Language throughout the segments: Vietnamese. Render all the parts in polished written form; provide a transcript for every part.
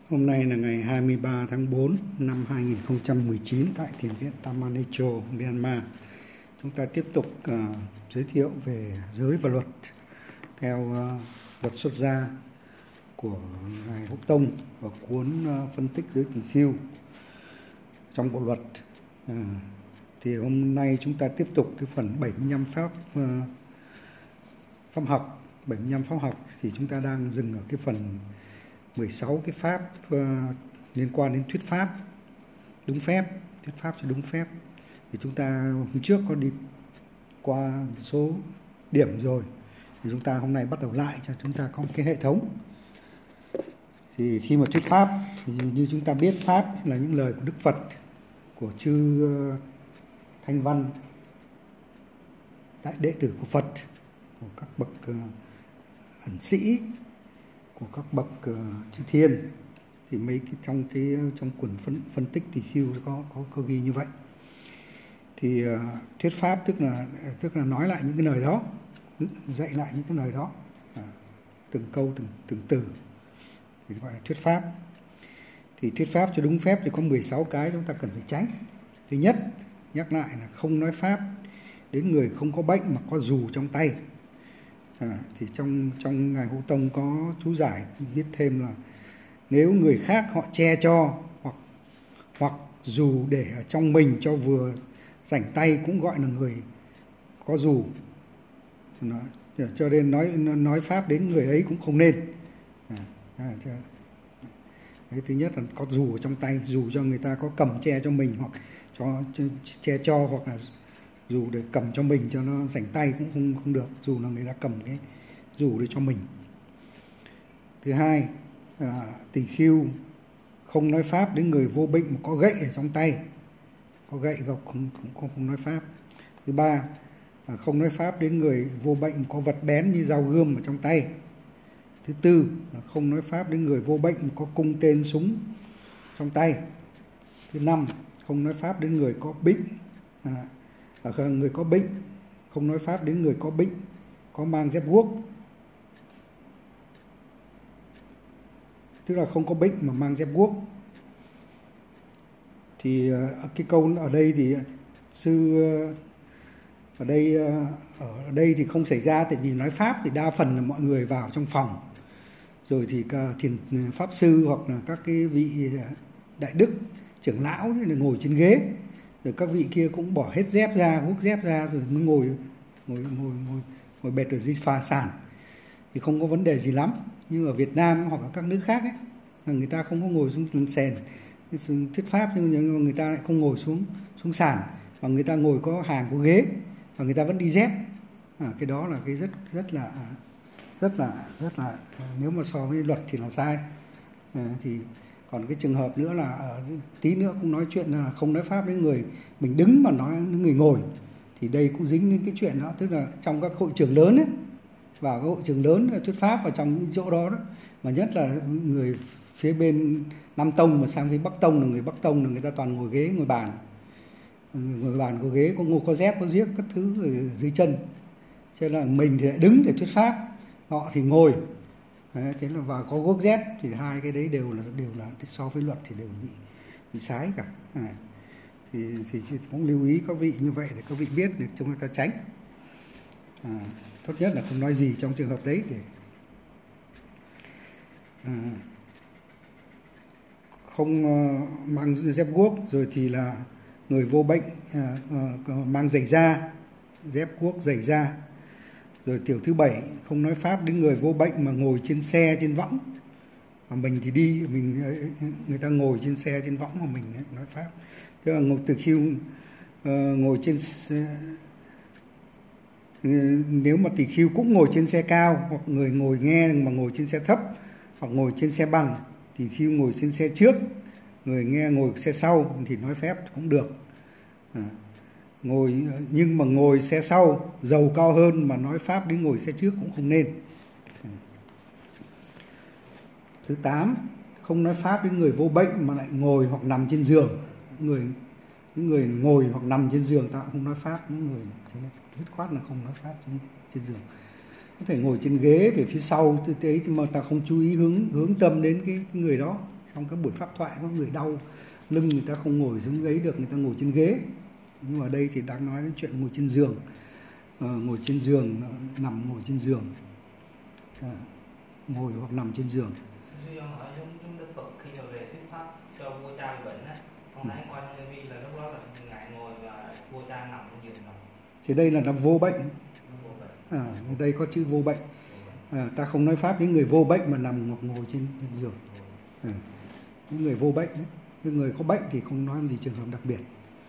Hôm nay là ngày 23 tháng 4 năm 2019 tại Thiền viện Tamanecho, Myanmar. Chúng ta tiếp tục giới thiệu về giới và luật theo luật xuất gia của Ngài Hữu Tông và cuốn phân tích giới tỳ khưu trong bộ luật. Thì hôm nay chúng ta tiếp tục cái phần 75 pháp học. 75 pháp học thì chúng ta đang dừng ở cái phần 16 cái pháp liên quan đến thuyết pháp đúng phép, thuyết pháp cho đúng phép. Thì chúng ta hôm trước có đi qua số điểm rồi, thì chúng ta hôm nay bắt đầu lại cho chúng ta có một cái hệ thống. Thì khi mà thuyết pháp thì như chúng ta biết, pháp là những lời của Đức Phật, của chư Thanh Văn, đại đệ tử của Phật, của các bậc ẩn sĩ, của các bậc chư thiên. Thì mấy cái trong cuốn phân tích tỳ khưu có ghi như vậy. Thì thuyết pháp tức là nói lại những cái lời đó, dạy lại những cái lời đó, từng câu từng từ, thì gọi là thuyết pháp. Thì thuyết pháp cho đúng phép thì có 16 cái chúng ta cần phải tránh. Thứ nhất, nhắc lại là không nói pháp đến người không có bệnh mà có dù trong tay. Thì trong Ngài Hữu Tông có chú giải viết thêm là nếu người khác họ che cho hoặc dù để ở trong mình cho vừa rảnh tay cũng gọi là người có dù. Cho nên nói pháp đến người ấy cũng không nên. Đấy, thứ nhất là có dù ở trong tay, dù cho người ta có cầm che cho mình, hoặc che cho, hoặc là dù để cầm cho mình cho nó rảnh tay cũng không được, dù là người ta cầm cái dù để cho mình. Thứ hai, tỳ khưu không nói pháp đến người vô bệnh mà có gậy ở trong tay, có gậy gộc không nói pháp. Thứ ba, không nói pháp đến người vô bệnh mà có vật bén như dao gươm ở trong tay. Thứ tư, không nói pháp đến người vô bệnh mà có cung tên súng trong tay. Thứ năm, không nói pháp đến người có bệnh, người có bệnh, không nói pháp đến người có bệnh có mang dép guốc, tức là không có bệnh mà mang dép guốc. Thì cái câu ở đây thì sư ở đây thì không xảy ra, tại vì nói pháp thì đa phần là mọi người vào trong phòng, rồi thì thiền pháp sư hoặc là các cái vị đại đức trưởng lão thì ngồi trên ghế, rồi các vị kia cũng bỏ hết dép ra, guốc dép ra, rồi mới ngồi bệt ở dưới phà sàn, thì không có vấn đề gì lắm. Như ở Việt Nam hoặc ở các nước khác ấy, là người ta không có ngồi xuống sàn thuyết pháp, nhưng người ta lại không ngồi xuống sàn, mà người ta ngồi có hàng có ghế, và người ta vẫn đi dép. Cái đó là cái rất là nếu mà so với luật thì là sai. Thì còn cái trường hợp nữa là tí nữa cũng nói chuyện là không nói pháp đến người mình đứng mà nói đến người ngồi, thì đây cũng dính đến cái chuyện đó, tức là trong các hội trường lớn ấy, vào các hội trường lớn thuyết pháp vào trong những chỗ đó, mà nhất là người phía bên Nam Tông mà sang phía Bắc Tông, là người Bắc Tông là người ta toàn ngồi ghế ngồi bàn có ghế, có dép có giếc các thứ ở dưới chân, cho nên là mình thì lại đứng để thuyết pháp, họ thì ngồi. Đấy, thế là và có guốc dép, thì hai cái đấy đều là so với luật thì đều bị sái cả. Thì cũng lưu ý các vị như vậy để các vị biết để chúng ta tránh. Tốt nhất là không nói gì trong trường hợp đấy, để không mang dép guốc, rồi thì là người vô bệnh mang giày da, dép guốc giày da. Rồi tiểu thứ 7, không nói pháp đến người vô bệnh mà ngồi trên xe trên võng, mà mình thì người ta ngồi trên xe trên võng mà mình nói pháp. Tức là ngồi từ khi ngồi trên nếu mà tỳ khưu cũng ngồi trên xe cao, hoặc người ngồi nghe mà ngồi trên xe thấp, hoặc ngồi trên xe bằng, tỳ khưu ngồi trên xe trước, người nghe ngồi xe sau thì nói phép cũng được. Nhưng mà ngồi xe sau dầu cao hơn mà nói pháp đến ngồi xe trước cũng không nên. Thứ 8, không nói pháp đến người vô bệnh mà lại ngồi hoặc nằm trên giường. Những người ngồi hoặc nằm trên giường ta không nói pháp, những người thế này dứt khoát là không nói pháp trên giường. Có thể ngồi trên ghế về phía sau thế mà ta không chú ý hướng tâm đến cái người đó, trong các buổi pháp thoại có người đau lưng, người ta không ngồi xuống ghế được, người ta ngồi trên ghế. Nhưng mà đây thì đang nói đến chuyện ngồi trên giường, ngồi trên giường, nằm ngồi trên giường, ngồi hoặc nằm trên giường. Duy ông hỏi giống Đức Phật khi mà về thuyết pháp cho vua cha bị bệnh á, ông thấy coi trong TV là lúc đó là ngài ngồi và vua cha nằm trên giường rồi. Thì đây là nó vô bệnh. Ở đây có chữ vô bệnh. Ta không nói pháp đến người vô bệnh mà nằm hoặc ngồi trên giường. Những người vô bệnh ấy. Những người có bệnh thì không nói gì trường hợp đặc biệt.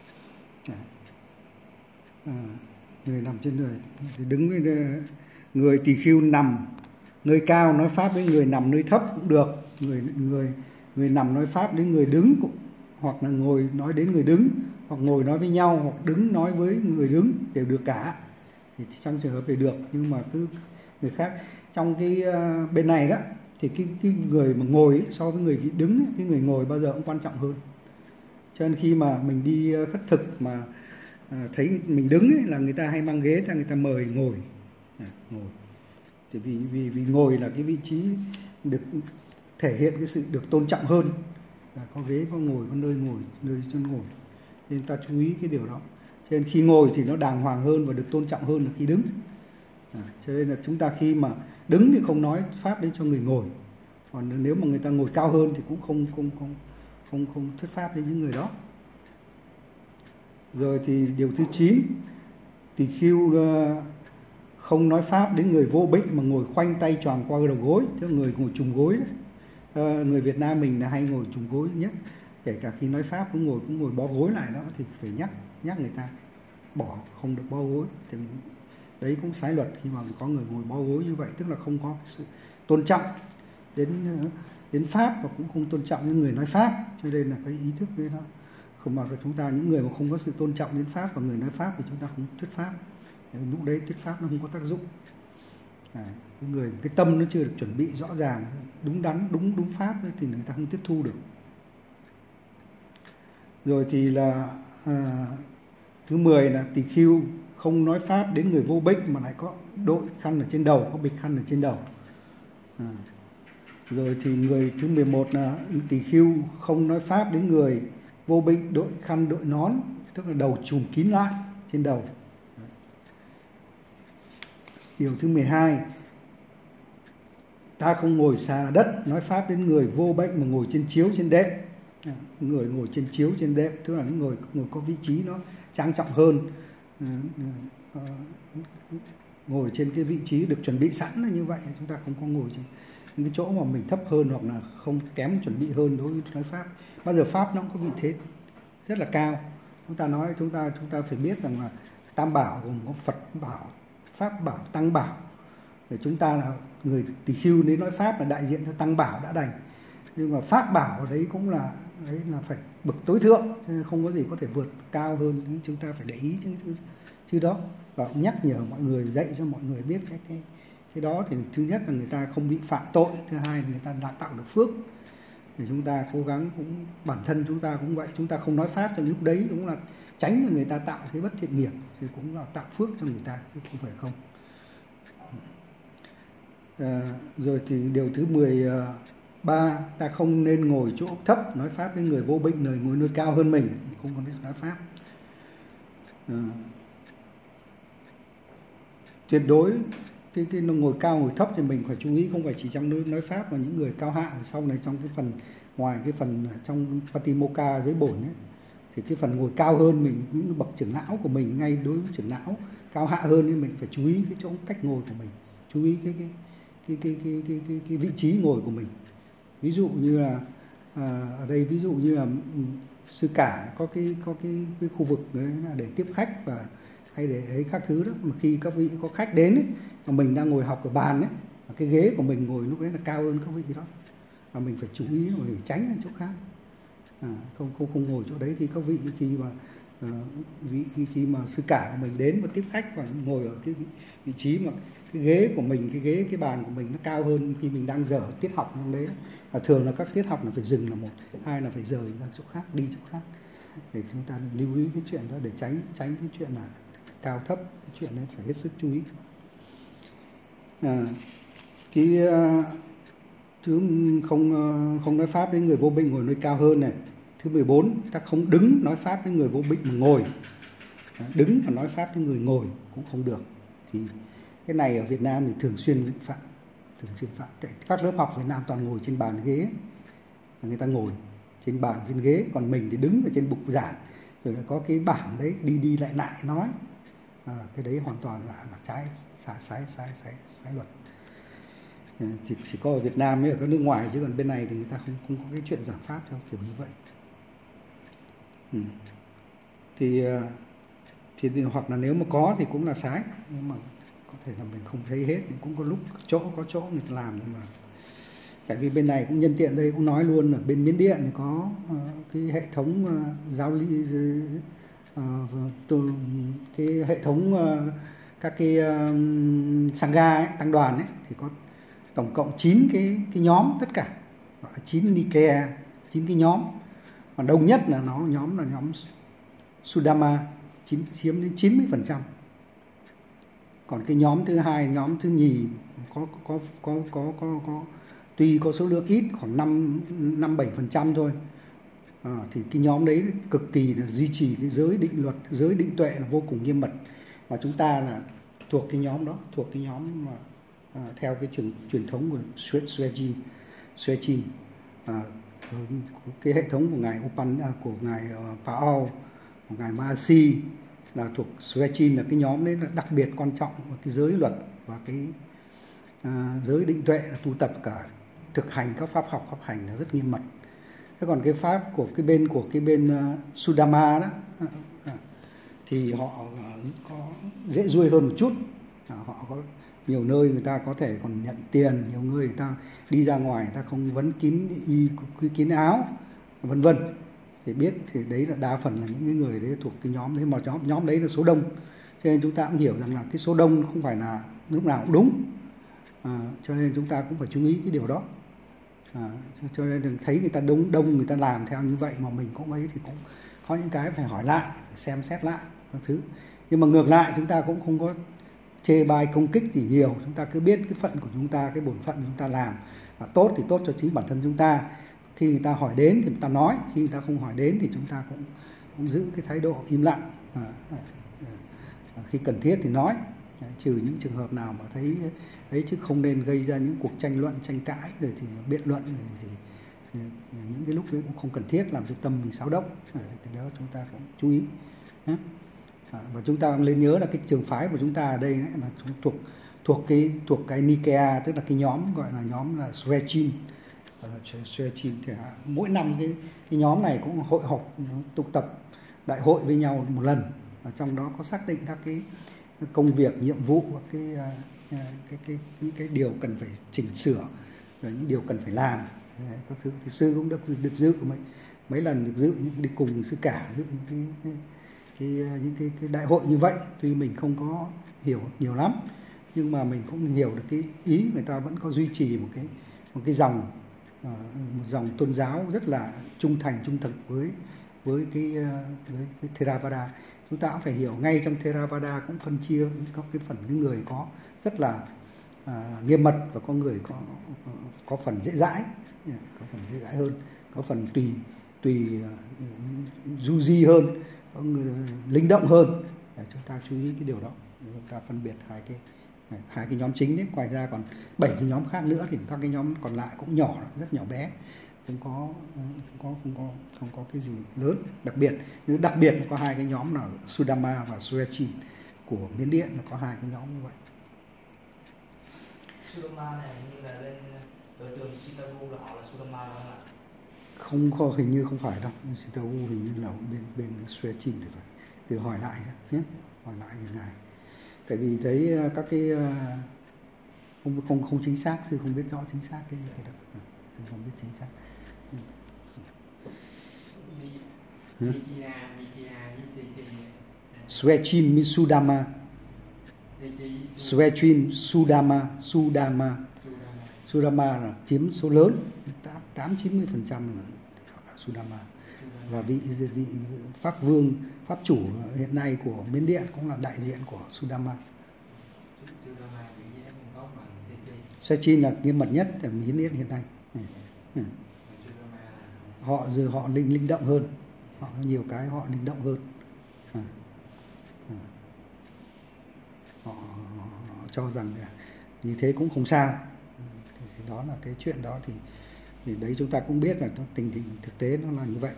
Người nằm trên người thì đứng với người tỳ khưu nằm nơi cao nói pháp với người nằm nơi thấp cũng được. Người nằm nói pháp đến người đứng cũng, hoặc là ngồi nói đến người đứng, hoặc ngồi nói với nhau, hoặc đứng nói với người đứng đều được cả. Thì trong trường hợp này được, nhưng mà cứ người khác trong cái bên này đó thì cái người mà ngồi ấy, so với người vị đứng ấy, cái người ngồi bao giờ cũng quan trọng hơn. Cho nên khi mà mình đi khất thực mà thấy mình đứng ấy, là người ta hay mang ghế ra, người ta mời ngồi. Thì vì ngồi là cái vị trí được thể hiện cái sự được tôn trọng hơn, là có ghế, có ngồi, có nơi ngồi, nơi chân ngồi, nên ta chú ý cái điều đó. Cho nên khi ngồi thì nó đàng hoàng hơn và được tôn trọng hơn là khi đứng. Cho nên là chúng ta khi mà đứng thì không nói pháp đến cho người ngồi, còn nếu mà người ta ngồi cao hơn thì cũng không thuyết pháp đến những người đó. Rồi thì điều thứ 9, tỳ khưu không nói pháp đến người vô bệnh mà ngồi khoanh tay choàng qua đầu gối, tức người ngồi trùng gối đấy. Người Việt Nam mình là hay ngồi trùng gối nhất, kể cả khi nói pháp cũng ngồi bó gối lại đó, thì phải nhắc người ta bỏ, không được bó gối. Thì đấy cũng sai luật khi mà có người ngồi bó gối như vậy, tức là không có cái sự tôn trọng đến pháp và cũng không tôn trọng những người nói pháp. Cho nên là cái ý thức đấy đó, không mà chúng ta những người mà không có sự tôn trọng đến pháp và người nói pháp thì chúng ta không thuyết pháp. Lúc đấy thuyết pháp nó không có tác dụng. Cái tâm nó chưa được chuẩn bị rõ ràng, đúng đắn, đúng pháp thì người ta không tiếp thu được. Rồi thì là thứ 10 là tỳ khưu không nói pháp đến người vô bệnh mà lại có đội khăn ở trên đầu, có bịch khăn ở trên đầu. Rồi thì người thứ 11 là tỳ khưu không nói pháp đến người vô bệnh đội khăn đội nón, tức là đầu trùm kín lại trên đầu. Điều thứ 12, ta không ngồi xà đất nói pháp đến người vô bệnh mà ngồi trên chiếu trên đệm. Người ngồi trên chiếu trên đệm tức là những người có vị trí nó trang trọng hơn, ngồi trên cái vị trí được chuẩn bị sẵn là như vậy. Chúng ta không có ngồi trên những cái chỗ mà mình thấp hơn hoặc là không kém chuẩn bị hơn đối với nói pháp. Bao giờ pháp nó có vị thế rất là cao. Chúng ta phải biết rằng là tam bảo gồm có Phật bảo, Pháp bảo, Tăng bảo. Để chúng ta là người tỳ khưu đến nói pháp là đại diện cho Tăng bảo đã đành. Nhưng mà Pháp bảo ở đấy cũng là phải bậc tối thượng, nên không có gì có thể vượt cao hơn. Nhưng chúng ta phải để ý những thứ đó và nhắc nhở mọi người, dạy cho mọi người biết cái đó. Thì thứ nhất là người ta không bị phạm tội, thứ hai là người ta đã tạo được phước. Thì chúng ta cố gắng, cũng bản thân chúng ta cũng vậy, chúng ta không nói pháp trong lúc đấy cũng là tránh cho người ta tạo cái bất thiện nghiệp, thì cũng là tạo phước cho người ta, chứ không phải không. Rồi thì điều thứ 13, ta không nên ngồi chỗ thấp nói pháp đến người vô bệnh, ngồi nơi cao hơn mình, không có nên nói pháp. Tuyệt đối cái nó ngồi cao ngồi thấp thì mình phải chú ý, không phải chỉ trong nói pháp mà những người cao hạ sau này, trong cái phần ngoài cái phần trong Patimokkha dưới bổn ấy, thì cái phần ngồi cao hơn mình, những bậc trưởng lão của mình, ngay đối với trưởng lão cao hạ hơn thì mình phải chú ý cái chỗ cách ngồi của mình, chú ý cái vị trí ngồi của mình. Ví dụ như là ở đây ví dụ như là sư cả có cái khu vực đấy là để tiếp khách và hay để ấy các thứ đó, mà khi các vị có khách đến ấy, mà mình đang ngồi học ở bàn ấy, cái ghế của mình ngồi lúc đấy là cao hơn các vị đó, và mình phải chú ý, mình phải tránh ở chỗ khác, không ngồi chỗ đấy. Thì các vị khi mà sư cả của mình đến và tiếp khách và ngồi ở cái vị trí mà cái ghế của mình, cái bàn của mình nó cao hơn khi mình đang dở tiết học trong đấy. Và thường là các tiết học là phải dừng là một, hai là phải rời ra chỗ khác, đi chỗ khác, để chúng ta lưu ý cái chuyện đó, để tránh cái chuyện là cao thấp. Cái chuyện đấy phải hết sức chú ý. Thứ không nói pháp đến người vô bệnh ngồi nơi cao hơn này. Thứ 14, ta không đứng nói pháp đến người vô bệnh mà ngồi. Đứng và nói pháp đến người ngồi cũng không được. Thì cái này ở Việt Nam thì thường xuyên vi phạm. Các lớp học Việt Nam toàn ngồi trên bàn ghế, người ta ngồi trên bàn trên ghế, còn mình thì đứng ở trên bục giảng, rồi có cái bảng đấy đi lại nói. Cái đấy hoàn toàn là sai luật. Chỉ có ở Việt Nam với ở các nước ngoài, chứ còn bên này thì người ta không có cái chuyện giảng pháp theo kiểu như vậy. Thì hoặc là nếu mà có thì cũng là sai, nhưng mà có thể là mình không thấy hết, cũng có lúc có chỗ người ta làm. Nhưng mà tại vì bên này cũng nhân tiện đây cũng nói luôn, ở bên Miến Điện thì có cái hệ thống giáo lý, cái hệ thống các cái sangha ấy, tăng đoàn ấy, thì có tổng cộng 9 cái nhóm, tất cả 9 Nikaya, 9 cái nhóm. Mà đông nhất là nhóm Sudama, chiếm đến 90%. Còn cái nhóm thứ hai, nhóm thứ nhì có tuy có số lượng ít, khoảng 5-7% thôi. Thì cái nhóm đấy cực kỳ là duy trì cái giới định luật, giới định tuệ là vô cùng nghiêm mật. Và chúng ta là thuộc cái nhóm đó, thuộc cái nhóm mà theo cái truyền thống của Swechin, cái hệ thống của ngài của ngài Paul, của ngài Mahasi là thuộc Swechin, là cái nhóm đấy là đặc biệt quan trọng cái giới luật và cái giới định tuệ, là tu tập cả thực hành các pháp học pháp hành là rất nghiêm mật. Thế còn cái pháp của cái bên Sudama đó thì họ có dễ duy hơn một chút. Họ có nhiều nơi người ta có thể còn nhận tiền, nhiều người ta đi ra ngoài người ta không vấn kín áo, vân vân. Thì biết thì đấy là đa phần là những cái người đấy thuộc cái nhóm đấy, mà nhóm đấy là số đông. Cho nên chúng ta cũng hiểu rằng là cái số đông không phải là lúc nào cũng đúng. Cho nên chúng ta cũng phải chú ý cái điều đó. Cho nên thấy người ta đông người ta làm theo như vậy mà mình cũng ấy, thì cũng có những cái phải hỏi lại, phải xem xét lại các thứ. Nhưng mà ngược lại chúng ta cũng không có chê bai công kích gì nhiều, chúng ta cứ biết cái phận của chúng ta, cái bổn phận của chúng ta làm và tốt thì tốt cho chính bản thân chúng ta. Khi người ta hỏi đến thì chúng ta nói, khi người ta không hỏi đến thì chúng ta cũng giữ cái thái độ im lặng. Khi cần thiết thì nói, trừ những trường hợp nào mà thấy ấy, chứ không nên gây ra những cuộc tranh luận, tranh cãi rồi thì biện luận thì những cái lúc đấy cũng không cần thiết, làm cho tâm mình xáo động. Cái đó chúng ta cũng chú ý. Và chúng ta nên nhớ là cái trường phái của chúng ta ở đây ấy, là thuộc cái Nikaya, tức là cái nhóm gọi là nhóm là Swechin. Swechin thì mỗi năm cái nhóm này cũng hội họp tụ tập đại hội với nhau một lần, và trong đó có xác định các cái công việc, nhiệm vụ và những cái điều cần phải chỉnh sửa, rồi những điều cần phải làm. Các thứ thì sư cũng được dự mấy lần, được dự đi cùng sư cả dự những cái đại hội như vậy. Tuy mình không có hiểu nhiều lắm, nhưng mà mình cũng hiểu được cái ý người ta vẫn có duy trì một cái dòng, một dòng tôn giáo rất là trung thực với cái Theravada. Chúng ta cũng phải hiểu ngay trong Theravada cũng phân chia có cái phần cái người có rất là nghiêm mật, và có người có phần dễ dãi, hơn, có phần tùy du di hơn, có người linh động hơn. Chúng ta chú ý cái điều đó, chúng ta phân biệt hai cái nhóm chính đấy. Ngoài ra còn 7 cái nhóm khác nữa, thì các cái nhóm còn lại cũng nhỏ, rất nhỏ bé, không có cái gì lớn đặc biệt. Nhưng đặc biệt là có hai cái nhóm là Sudama và Swechin của Miến Điện, là có hai cái nhóm như vậy. Sudama này như là bên đội trường Sitavu là họ là Sudama không ạ? Không có, hình như không phải đâu. Sitavu hình như là bên Swechin thì phải. Thì hỏi lại nhé, hỏi lại như này. Tại vì thấy các cái không chính xác, sư không biết rõ chính xác cái đó, sư không biết chính xác. Swechin Sudama, Swechin Sudama là chiếm số lớn, 80-90% là Sudama. Và vị pháp vương, pháp chủ hiện nay của Miến Điện cũng là đại diện của Sudama. Swechin là nghiêm mật nhất ở Miến Điện hiện nay. Họ linh động hơn, họ nhiều cái họ linh động hơn. Họ cho rằng như thế cũng không sao. Thì đó là cái chuyện đó, thì đấy chúng ta cũng biết là tình hình thực tế nó là như vậy.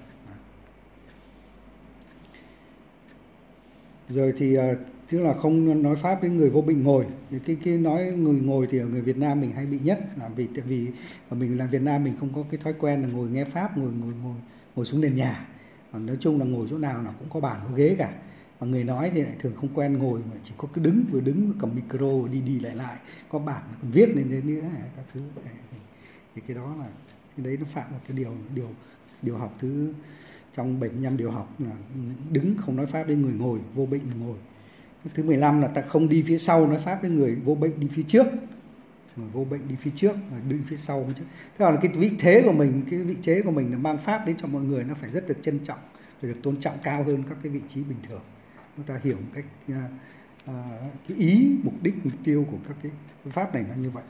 Rồi thì tức là không nói pháp với người vô bệnh ngồi. Cái nói người ngồi thì ở người Việt Nam mình hay bị nhất, là vì ở mình là Việt Nam mình không có cái thói quen là ngồi nghe pháp, ngồi xuống nền nhà. Còn nói chung là ngồi chỗ nào cũng có bàn có ghế cả. Mà người nói thì lại thường không quen ngồi, mà chỉ có cứ đứng vừa cầm micro đi lại, có bảng còn viết lên đến nữa các thứ. Thì cái đó là cái đấy nó phạm vào cái điều học thứ trong 75 điều học là đứng không nói pháp với người ngồi, vô bệnh ngồi. Thứ 15 là ta không đi phía sau nói pháp với người vô bệnh đi phía trước. Người vô bệnh đi phía trước, người đi phía sau. Thế là cái vị thế của mình, cái vị trí của mình là mang pháp đến cho mọi người nó phải rất được trân trọng, phải được tôn trọng cao hơn các cái vị trí bình thường. Chúng ta hiểu một cách cái ý, mục đích, mục tiêu của các cái pháp này là như vậy.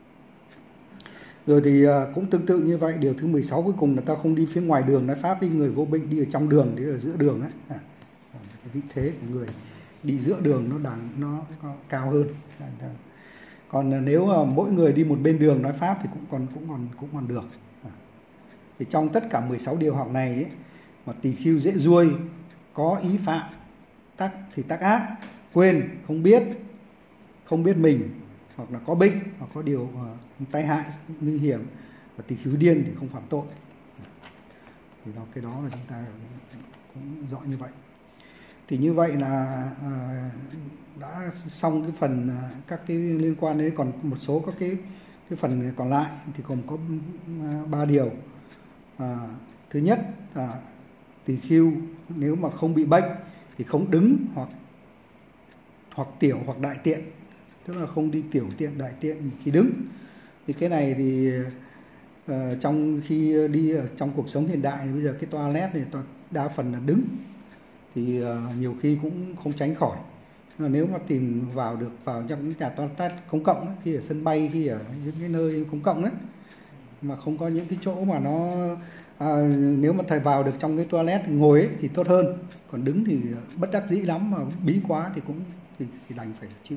Rồi thì cũng tương tự như vậy, điều thứ 16 cuối cùng là ta không đi phía ngoài đường nói pháp với người vô bệnh đi ở trong đường, đi ở giữa đường ấy. Cái vị thế của người đi giữa đường nó cao hơn. Còn nếu mà mỗi người đi một bên đường nói pháp thì cũng còn được. Thì trong tất cả 16 điều học này ấy, mà tỳ khưu dễ ruôi, có ý phạm tác ác, quên, không biết mình, hoặc là có bệnh, hoặc có điều tai hại nguy hiểm, và tỳ khưu điên thì không phạm tội. Thì cái đó là chúng ta cũng rõ như vậy. Thì như vậy là đã xong cái phần các cái liên quan đến, còn một số các cái phần còn lại thì còn có 3 điều. Thứ nhất là tỳ khưu nếu mà không bị bệnh thì không đứng hoặc tiểu hoặc đại tiện, tức là không đi tiểu tiện đại tiện khi đứng. Thì cái này thì trong khi đi ở trong cuộc sống hiện đại thì bây giờ cái toilet này đa phần là đứng, thì nhiều khi cũng không tránh khỏi. Nếu mà tìm vào trong những nhà toilet công cộng ấy, khi ở sân bay, khi ở những cái nơi công cộng ấy, mà không có những cái chỗ mà nó nếu mà thầy vào được trong cái toilet ngồi ấy, thì tốt hơn. Còn đứng thì bất đắc dĩ lắm, mà bí quá thì cũng thì đành phải chịu.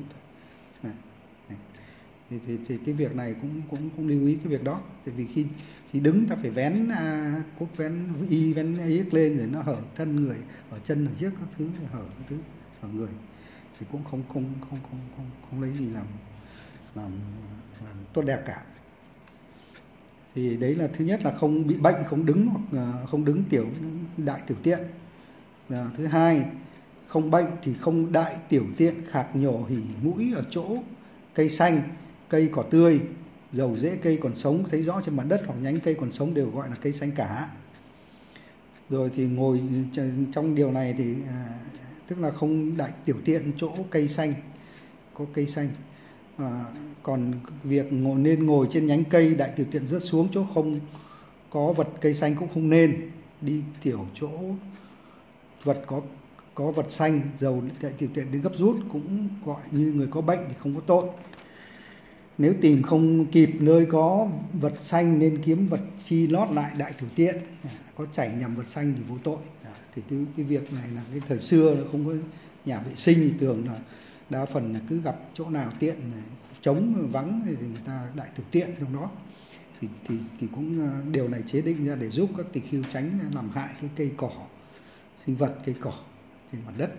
Thì cái việc này cũng lưu ý cái việc đó. Tại vì khi đứng ta phải vén cúc, vén yếc lên rồi nó hở thân người, ở chân, ở trước các thứ, hở các thứ ở người, thì cũng không lấy gì làm tốt đẹp cả. Thì đấy là thứ nhất là không bị bệnh, không đứng hoặc không đứng đại tiểu tiện. Thứ hai, không bệnh thì không đại tiểu tiện khạc nhổ hỉ mũi ở chỗ cây xanh, cây cỏ tươi, dầu rễ cây còn sống thấy rõ trên mặt đất, hoặc nhánh cây còn sống đều gọi là cây xanh cả. Rồi thì ngồi trong điều này thì tức là không đại tiểu tiện chỗ cây xanh, có cây xanh. Còn việc nên ngồi trên nhánh cây, đại tiểu tiện rớt xuống chỗ không có vật cây xanh cũng không nên. Đi tiểu chỗ vật có vật xanh, dầu đại tiểu tiện đến gấp rút cũng gọi như người có bệnh thì không có tội. Nếu tìm không kịp nơi có vật xanh nên kiếm vật chi lót lại đại tiểu tiện, có chảy nhầm vật xanh thì vô tội. Thì cái việc này là cái thời xưa nó không có nhà vệ sinh, thì thường là đa phần là cứ gặp chỗ nào tiện trống vắng thì người ta đại tiểu tiện trong đó. Thì cũng điều này chế định ra để giúp các tỳ khưu tránh làm hại cái cây cỏ, sinh vật, cây cỏ trên mặt đất.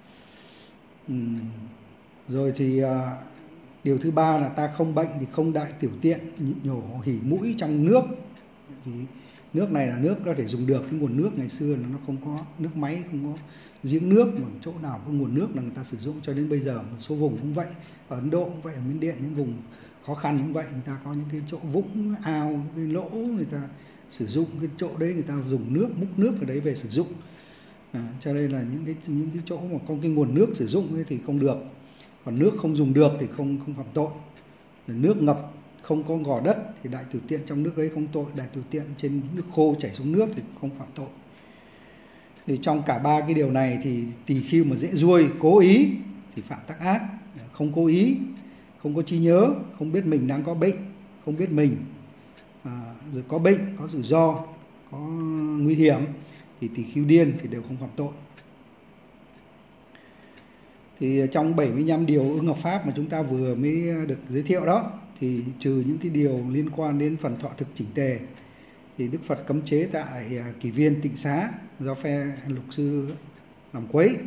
Rồi thì điều thứ ba là ta không bệnh thì không đại tiểu tiện nhổ hỉ mũi trong nước. Vì nước này là nước có thể dùng được, cái nguồn nước ngày xưa là nó không có nước máy, không có giếng nước, mà chỗ nào có nguồn nước là người ta sử dụng cho đến bây giờ. Một số vùng cũng vậy, ở Ấn Độ cũng vậy, ở Miến Điện những vùng khó khăn cũng vậy, người ta có những cái chỗ vũng ao, những cái lỗ, người ta sử dụng cái chỗ đấy, người ta dùng nước, múc nước ở đấy về sử dụng. Cho nên là những cái chỗ mà có cái nguồn nước sử dụng ấy thì không được. Còn nước không dùng được thì không phạm tội. Nước ngập không có gò đất thì đại tiểu tiện trong nước đấy không tội, đại tiểu tiện trên nước khô chảy xuống nước thì không phạm tội. Thì trong cả ba cái điều này thì tỳ khưu mà dễ ruôi, cố ý thì phạm tác ác. Không cố ý, không có trí nhớ, không biết mình đang có bệnh, không biết mình rồi có bệnh, có rủi ro, có nguy hiểm thì tỳ khưu điên thì đều không phạm tội. Thì trong 75 điều ưng hợp pháp mà chúng ta vừa mới được giới thiệu đó, thì trừ những cái điều liên quan đến phần thọ thực chỉnh tề thì Đức Phật cấm chế tại Kỷ Viên Tịnh Xá do phe lục sư làm quấy.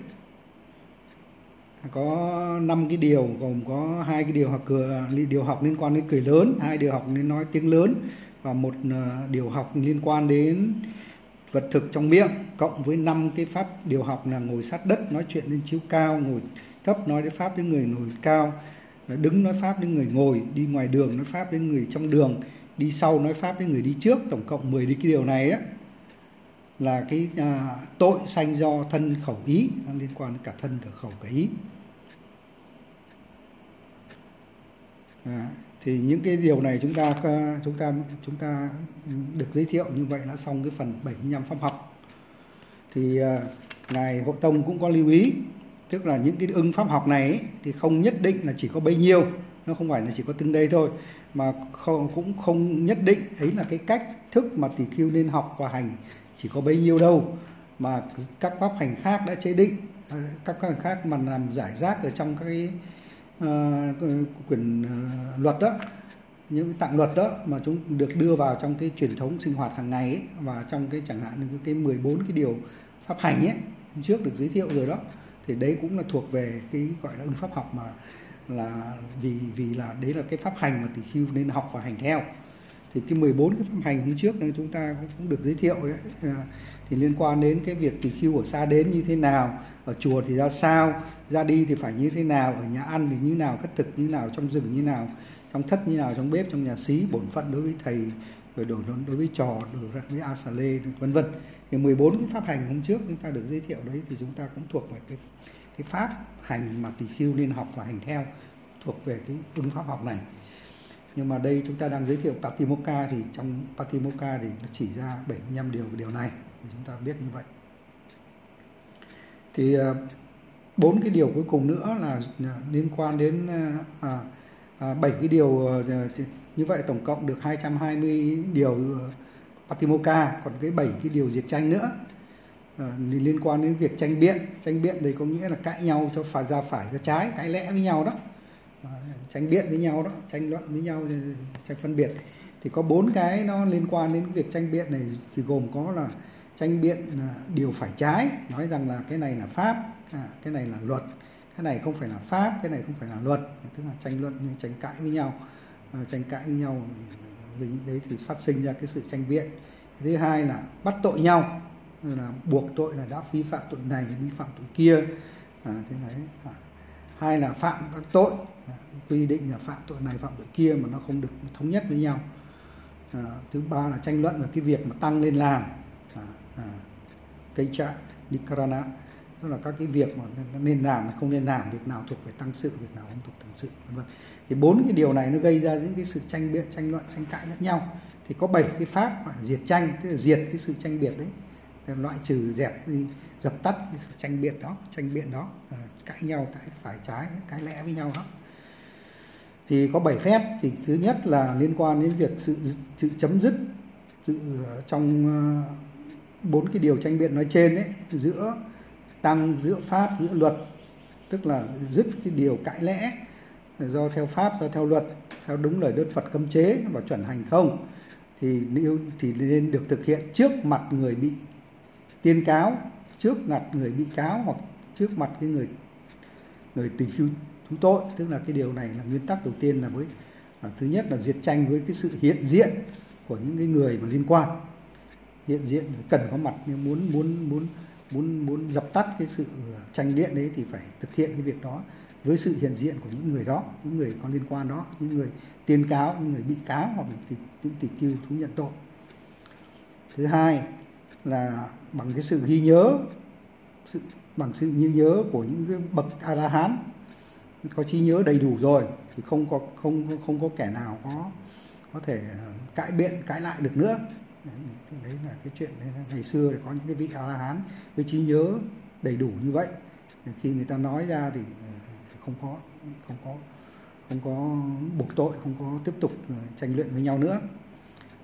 Có 5 cái điều, gồm có 2 cái điều học liên quan đến cười lớn, 2 điều học đến nói tiếng lớn và 1 điều học liên quan đến vật thực trong miệng, cộng với 5 cái pháp điều học là ngồi sát đất nói chuyện đến chiếu cao, ngồi thấp nói đến pháp đến người ngồi cao, đứng nói pháp đến người ngồi, đi ngoài đường nói pháp đến người trong đường, đi sau nói pháp đến người đi trước. Tổng cộng 10 cái điều này á, là cái tội sanh do thân khẩu ý, nó liên quan đến cả thân cả khẩu cả ý. Thì những cái điều này chúng ta được giới thiệu như vậy đã xong cái phần 75 pháp học. Thì ngài Hộ Tông cũng có lưu ý, tức là những cái ưng pháp học này ấy, thì không nhất định là chỉ có bấy nhiêu, nó không phải là chỉ có từng đây thôi, mà cũng không nhất định ấy là cái cách thức mà tỳ khưu nên học và hành chỉ có bấy nhiêu đâu, mà các pháp hành khác đã chế định, các pháp hành khác mà nằm giải rác ở trong các cái quyển luật đó, những tạng luật đó mà chúng được đưa vào trong cái truyền thống sinh hoạt hàng ngày ấy, và trong cái chẳng hạn như cái 14 cái điều pháp hành ấy trước được giới thiệu rồi đó, thì đấy cũng là thuộc về cái gọi là ưng pháp học, mà là vì là đấy là cái pháp hành mà tỳ khưu nên học và hành theo. Thì cái 14 cái pháp hành hôm trước này chúng ta cũng được giới thiệu đấy, thì liên quan đến cái việc tỳ khưu ở xa đến như thế nào, ở chùa thì ra sao, ra đi thì phải như thế nào, ở nhà ăn thì như nào, khất thực như nào, trong rừng như nào, trong thất như nào, trong bếp, trong nhà xí, bổn phận đối với thầy, rồi đối với trò, đối với a xà lê, vân vân. Thì 14 cái pháp hành hôm trước chúng ta được giới thiệu đấy, thì chúng ta cũng thuộc về cái pháp hành mà tỳ khưu nên học và hành theo, thuộc về cái ưng pháp học này. Nhưng mà đây chúng ta đang giới thiệu Patimokkha, thì trong Patimokkha thì nó chỉ ra 75 điều này, thì chúng ta biết như vậy. Thì 4 cái điều cuối cùng nữa là liên quan đến 7 cái điều, như vậy tổng cộng được 220 điều Patimokkha, còn cái 7 cái điều diệt tranh nữa thì liên quan đến việc tranh biện. Tranh biện đây có nghĩa là cãi nhau cho phải ra trái, cãi lẽ với nhau đó, tranh biện với nhau đó, tranh luận với nhau, tranh phân biệt. Thì có 4 cái nó liên quan đến việc tranh biện này, thì gồm có là tranh biện điều phải trái, nói rằng là cái này là pháp, cái này là luật, cái này không phải là pháp, cái này không phải là luật, tức là tranh luận, tranh cãi với nhau, vì những đấy thì phát sinh ra cái sự tranh biện. Thứ hai là bắt tội nhau, là buộc tội là đã vi phạm tội này, vi phạm tội kia, thế đấy. Hai là phạm các tội, quy định là phạm tội này, phạm tội kia mà nó không được thống nhất với nhau. Thứ ba là tranh luận về cái việc mà tăng lên làm, cây trại, nikarana, tức là các cái việc mà nên làm, không nên làm, việc nào thuộc về tăng sự, việc nào không thuộc tăng sự, vân vân. Thì 4 cái điều này nó gây ra những cái sự tranh biện, tranh luận, tranh cãi lẫn nhau. Thì có 7 cái pháp gọi là diệt tranh, tức là diệt cái sự tranh biệt đấy, loại trừ, dẹp đi, dập tắt cái sự tranh biện đó, cãi nhau, cãi phải trái, cãi lẽ với nhau đó. Thì có 7 phép. Thì thứ nhất là liên quan đến việc sự chấm dứt trong 4 cái điều tranh biện nói trên ấy, giữa tăng, giữa pháp, giữa luật, tức là dứt cái điều cãi lẽ do theo pháp, do theo luật, theo đúng lời Đức Phật cấm chế và chuẩn hành không, thì nên được thực hiện trước mặt người bị tuyên cáo, trước mặt người bị cáo, hoặc trước mặt cái người tỳ khưu thú tội. Tức là cái điều này là nguyên tắc đầu tiên, là thứ nhất là diệt tranh với cái sự hiện diện của những cái người mà liên quan, hiện diện cần có mặt. Nếu muốn dập tắt cái sự tranh biện đấy thì phải thực hiện cái việc đó với sự hiện diện của những người đó, những người có liên quan đó, những người tuyên cáo, những người bị cáo, hoặc những tỳ khưu thú nhận tội. Thứ hai là bằng cái sự ghi nhớ, bằng sự ghi nhớ của những cái bậc A-la-hán có trí nhớ đầy đủ rồi, thì không có kẻ nào có thể cãi biện, cãi lại được nữa. Đấy là cái chuyện đấy, là ngày xưa thì có những cái vị A-la-hán với trí nhớ đầy đủ như vậy, khi người ta nói ra thì không có buộc tội, không có tiếp tục tranh luận với nhau nữa.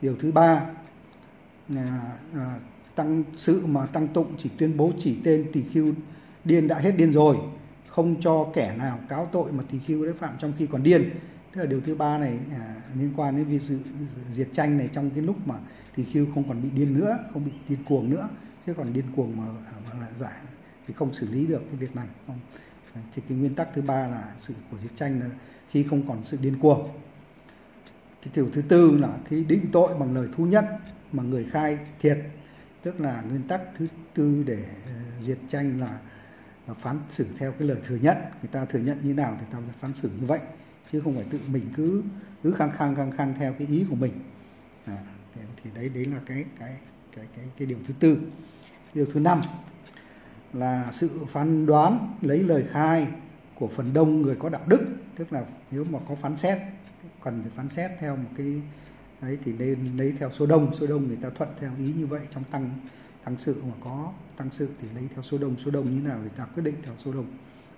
Điều thứ ba là tăng sự mà tăng tụng chỉ tuyên bố chỉ tên tỳ khưu điên đã hết điên rồi, không cho kẻ nào cáo tội mà tỳ khưu đấy phạm trong khi còn điên. Tức là điều thứ ba này liên quan đến việc sự diệt tranh này trong cái lúc mà tỳ khưu không còn bị điên nữa, không bị điên cuồng nữa, chứ còn điên cuồng mà là giải thì không xử lý được cái việc này. Không. Thì cái nguyên tắc thứ ba là sự của diệt tranh là khi không còn sự điên cuồng. Cái điều thứ tư là cái định tội bằng lời thú nhận mà người khai thiệt, tức là nguyên tắc thứ tư để diệt tranh là phán xử theo cái lời thừa nhận. Người ta thừa nhận như nào thì ta phải phán xử như vậy, chứ không phải tự mình cứ khăng khăng theo cái ý của mình. Thì đấy là cái điều thứ tư. Điều thứ năm là sự phán đoán lấy lời khai của phần đông người có đạo đức, tức là nếu mà có phán xét cần phải phán xét theo một cái đấy thì nên lấy theo số đông người ta thuận theo ý như vậy. Trong tăng sự mà có tăng sự thì lấy theo số đông như nào thì ta quyết định theo số đông.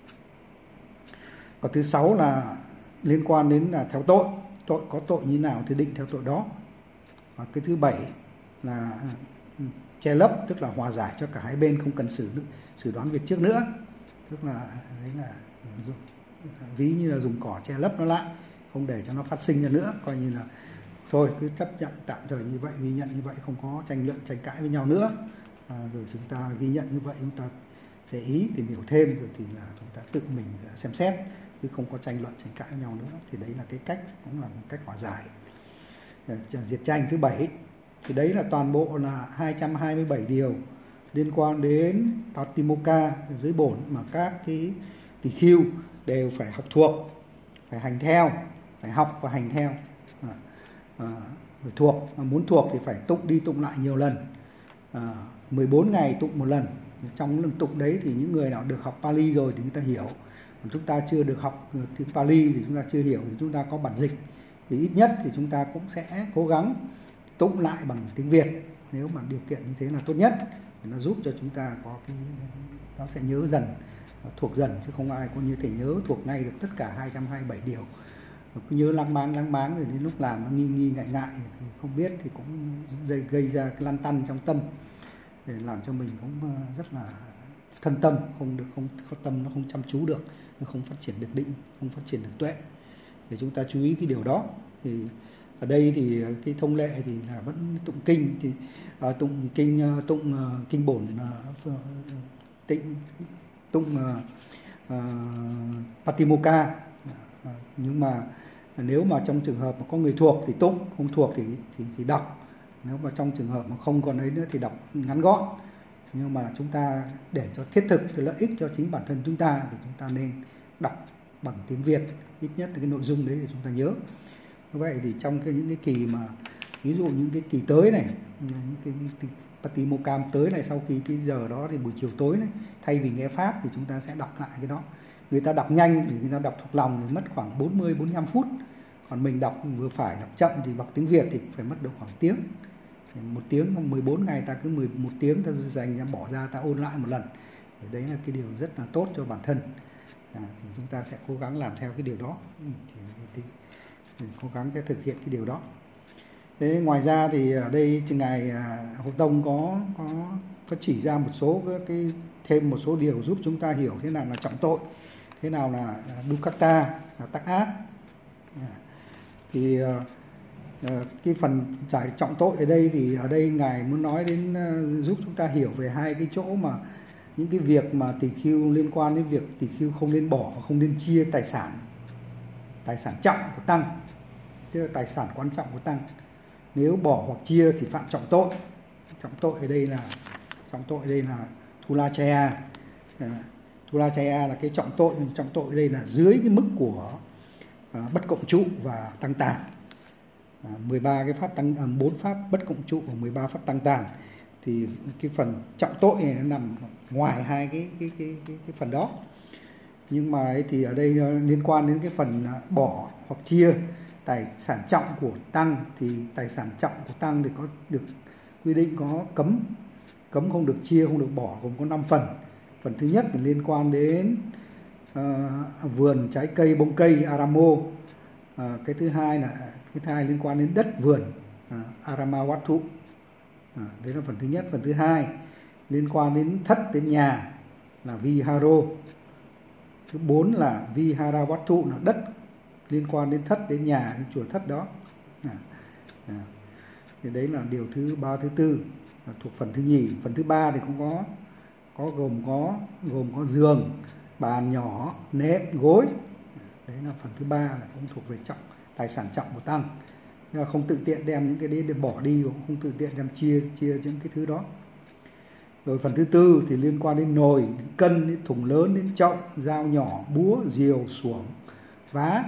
Và thứ sáu là liên quan đến là theo tội có tội như nào thì định theo tội đó. Và cái thứ bảy là che lấp, tức là hòa giải cho cả hai bên, không cần xử đoán việc trước nữa, tức là đấy là ví như là dùng cỏ che lấp nó lại, không để cho nó phát sinh ra nữa, coi như là thôi cứ chấp nhận tạm thời như vậy, ghi nhận như vậy, không có tranh luận tranh cãi với nhau nữa. Rồi chúng ta ghi nhận như vậy, chúng ta để ý tìm hiểu thêm, rồi thì là chúng ta tự mình xem xét, chứ không có tranh luận tranh cãi với nhau nữa. Thì đấy là cái cách, cũng là một cách hòa giải diệt tranh thứ bảy. Thì đấy là toàn bộ là 227 điều liên quan đến Patimokkha, giới bổn mà các cái tỳ khưu đều phải học thuộc, phải hành theo, phải học và hành theo. Phải thuộc, muốn thuộc thì phải tụng đi tụng lại nhiều lần, 14 ngày tụng một lần. Trong lần tụng đấy thì những người nào được học Pali rồi thì người ta hiểu, còn chúng ta chưa được học tiếng Pali thì chúng ta chưa hiểu, thì chúng ta có bản dịch thì ít nhất thì chúng ta cũng sẽ cố gắng tụng lại bằng tiếng Việt. Nếu mà điều kiện như thế là tốt nhất, thì nó giúp cho chúng ta có cái, nó sẽ nhớ dần, thuộc dần, chứ không ai có như thể nhớ thuộc ngay được tất cả 227 điều. Cứ nhớ lăng máng rồi đến lúc làm nó nghi ngại thì không biết, thì cũng gây ra cái lăn tăn trong tâm, để làm cho mình cũng rất là thân tâm, không tâm nó không chăm chú được, nó không phát triển được định, không phát triển được tuệ. Để chúng ta chú ý cái điều đó. Thì ở đây thì cái thông lệ thì là vẫn tụng kinh, thì tụng kinh bổn, tụng Patimokkha. Nhưng mà nếu mà trong trường hợp mà có người thuộc thì tụng, không thuộc thì đọc. Nếu mà trong trường hợp mà không còn ấy nữa thì đọc ngắn gọn. Nhưng mà chúng ta để cho thiết thực cái lợi ích cho chính bản thân chúng ta thì chúng ta nên đọc bằng tiếng Việt, ít nhất là cái nội dung đấy để chúng ta nhớ. Như vậy thì trong những cái kỳ mà ví dụ những cái kỳ tới này, những cái Patimokkha tới này, sau khi cái giờ đó thì buổi chiều tối này, thay vì nghe pháp thì chúng ta sẽ đọc lại cái đó. Người ta đọc nhanh thì người ta đọc thuộc lòng thì mất khoảng 40-45 phút. Còn mình đọc vừa phải, đọc chậm thì đọc tiếng Việt thì phải mất được khoảng tiếng. 1 tiếng, 14 ngày ta cứ 11 tiếng ta dành ra, bỏ ra ta ôn lại một lần. Thì đấy là cái điều rất là tốt cho bản thân. Thì chúng ta sẽ cố gắng làm theo cái điều đó. Thì cố gắng để thực hiện cái điều đó. Thế ngoài ra thì ở đây ngài Hộ Tông có chỉ ra một số thêm một số điều giúp chúng ta hiểu thế nào là trọng tội, thế nào là dukkata, là tác ác. Thì cái phần giải trọng tội ở đây thì ở đây ngài muốn nói đến giúp chúng ta hiểu về hai cái chỗ mà những cái việc mà tỳ khưu liên quan đến việc tỳ khưu không nên bỏ và không nên chia tài sản trọng của tăng, tức là tài sản quan trọng của tăng. Nếu bỏ hoặc chia thì phạm trọng tội. Trọng tội ở đây là thulachaya. Thulachaya là cái trọng tội ở đây là dưới cái mức của bất cộng trụ và tăng tàn. 13 cái pháp 4 pháp bất cộng trụ và 13 pháp tăng tàn. Thì cái phần trọng tội này nó nằm ngoài hai cái phần đó. Nhưng mà ấy thì ở đây liên quan đến cái phần bỏ hoặc chia tài sản trọng của tăng, thì tài sản trọng của tăng thì có được quy định có cấm không được chia, không được bỏ, gồm có 5 phần. Phần thứ nhất là liên quan đến vườn trái cây, bông cây, aramo. Cái thứ hai liên quan đến đất vườn, Arama Wattu. Đấy là phần thứ nhất. Phần thứ hai liên quan đến thất, đến nhà là Viharo. Thứ 4 là Vihara Wattu, là đất liên quan đến thất, đến nhà, đến chùa thất đó. Thì đấy là điều thứ 3, thứ 4 thuộc phần thứ nhì. Phần thứ 3 thì cũng gồm có giường, bàn nhỏ, nệm, gối. Đấy là phần thứ 3, là cũng thuộc về tài sản trọng của tăng. Nhưng mà không tự tiện đem những cái đấy để bỏ đi, cũng không tự tiện đem chia những cái thứ đó. Rồi phần thứ 4 thì liên quan đến nồi, đến cân, đến thùng lớn, đến chậu, dao nhỏ, búa, rìu, xuồng, vá.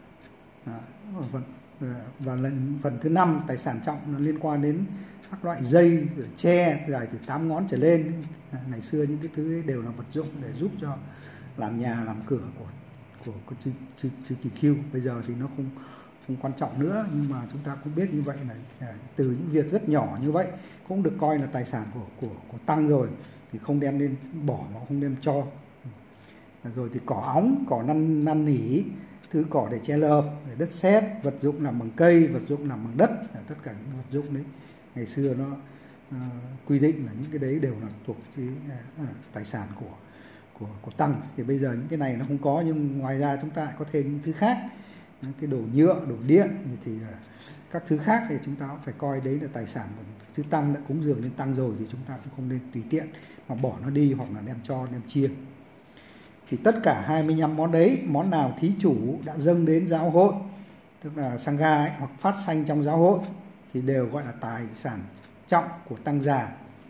Và phần thứ 5 tài sản trọng nó liên quan đến các loại dây, rồi tre dài từ 8 ngón trở lên. Ngày xưa những cái thứ ấy đều là vật dụng để giúp cho làm nhà, làm cửa của chư Tỳ Khưu. Bây giờ thì nó không quan trọng nữa, nhưng mà chúng ta cũng biết như vậy là từ những việc rất nhỏ như vậy cũng được coi là tài sản của tăng rồi, thì không đem lên bỏ, nó không đem cho. Rồi thì cỏ óng, cỏ năn nỉ, thứ cỏ để che lợp, để đất sét, vật dụng làm bằng cây, vật dụng làm bằng đất, tất cả những vật dụng đấy ngày xưa nó quy định là những cái đấy đều là thuộc cái tài sản của tăng. Thì bây giờ những cái này nó không có, nhưng ngoài ra chúng ta lại có thêm những thứ khác, cái đồ nhựa, đồ điện, thì các thứ khác thì chúng ta cũng phải coi đấy là tài sản của chư tăng, đã cúng dường lên tăng rồi thì chúng ta cũng không nên tùy tiện mà bỏ nó đi hoặc là đem cho, đem chia. Thì tất cả 25 món đấy, món nào thí chủ đã dâng đến giáo hội, tức là Sangha ấy, hoặc phát sanh trong giáo hội, thì đều gọi là tài sản trọng của tăng già.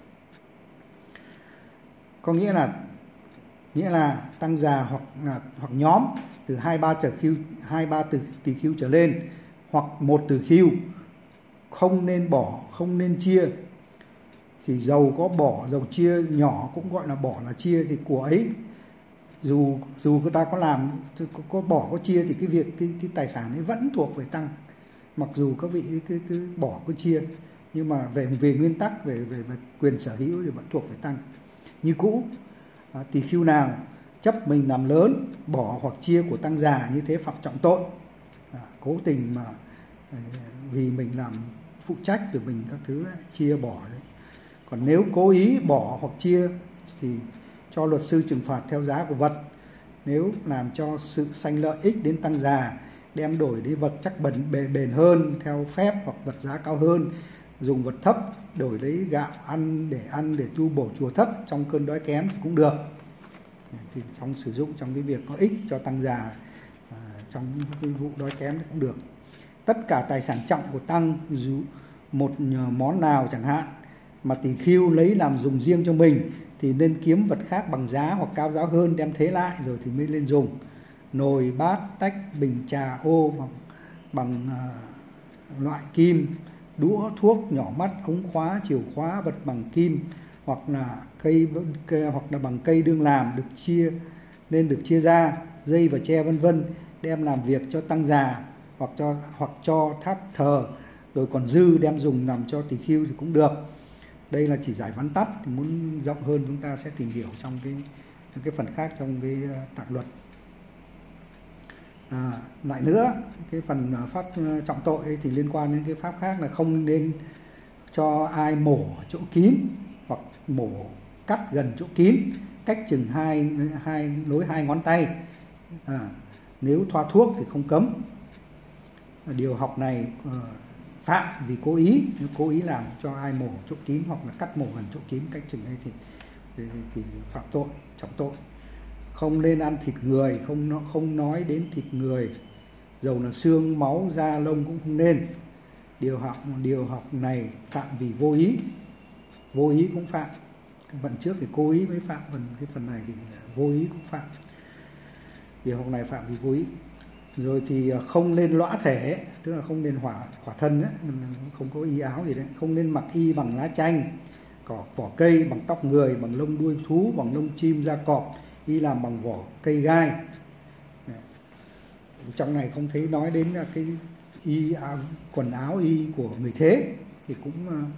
Có nghĩa là tăng già hoặc nhóm từ 23 tỳ khưu trở lên, hoặc 1 tỳ khưu, không nên bỏ, không nên chia. Thì dầu có bỏ, dầu chia nhỏ cũng gọi là bỏ, là chia. Thì của ấy dù người ta có làm, có bỏ, có chia, thì cái tài sản ấy vẫn thuộc về tăng, mặc dù các vị cứ bỏ, cứ chia, nhưng mà về nguyên tắc, về quyền sở hữu thì vẫn thuộc về tăng như cũ. Tỳ khưu nào chấp mình làm lớn, bỏ hoặc chia của tăng già, như thế phạm trọng tội. Cố tình mà vì mình làm phụ trách rồi mình các thứ đấy, chia bỏ đấy. Còn nếu cố ý bỏ hoặc chia thì cho luật sư trừng phạt theo giá của vật. Nếu làm cho sự sanh lợi ích đến tăng già, đem đổi đến vật chắc bền hơn theo phép, hoặc vật giá cao hơn, dùng vật thấp đổi lấy gạo để tu bổ chùa thất trong cơn đói kém thì cũng được. Thì trong sử dụng trong cái việc có ích cho tăng già, trong những vụ đói kém thì cũng được. Tất cả tài sản trọng của tăng, dù một món nào chẳng hạn mà tỳ khưu lấy làm dùng riêng cho mình, thì nên kiếm vật khác bằng giá hoặc cao giá hơn đem thế lại rồi thì mới lên dùng. Nồi, bát, tách, bình trà, ô bằng loại kim, đũa, thuốc, nhỏ mắt, ống khóa, chìa khóa, vật bằng kim hoặc là bằng cây đương làm được chia ra, dây và tre vân vân, đem làm việc cho tăng già hoặc cho tháp thờ, rồi còn dư đem dùng làm cho tỳ khưu thì cũng được. Đây là chỉ giải vắn tắt, thì muốn rộng hơn chúng ta sẽ tìm hiểu trong cái phần khác trong cái tạng luật. Lại nữa, cái phần pháp trọng tội ấy thì liên quan đến cái pháp khác là không nên cho ai mổ ở chỗ kín, hoặc mổ cắt gần chỗ kín, cách chừng nối 2 ngón tay. Nếu thoa thuốc thì không cấm. Điều học này phạm vì cố ý, nếu cố ý làm cho ai mổ chỗ kín hoặc là cắt mổ gần chỗ kín cách chừng ấy thì phạm tội, trọng tội. Không nên ăn thịt người, không nói đến thịt người, dầu là xương, máu, da, lông cũng không nên. Điều học này phạm vì vô ý cũng phạm. Phần trước thì cố ý mới phạm, cái phần này thì vô ý cũng phạm. Điều học này phạm vì vô ý. Rồi thì không nên lõa thể, tức là không nên hỏa thân ấy, không có y áo gì đấy. Không nên mặc y bằng lá chanh, vỏ cây, bằng tóc người, bằng lông đuôi thú, bằng lông chim, da cọp, y làm bằng vỏ cây gai. Trong này không thấy nói đến cái quần áo y của người thế, thì cũng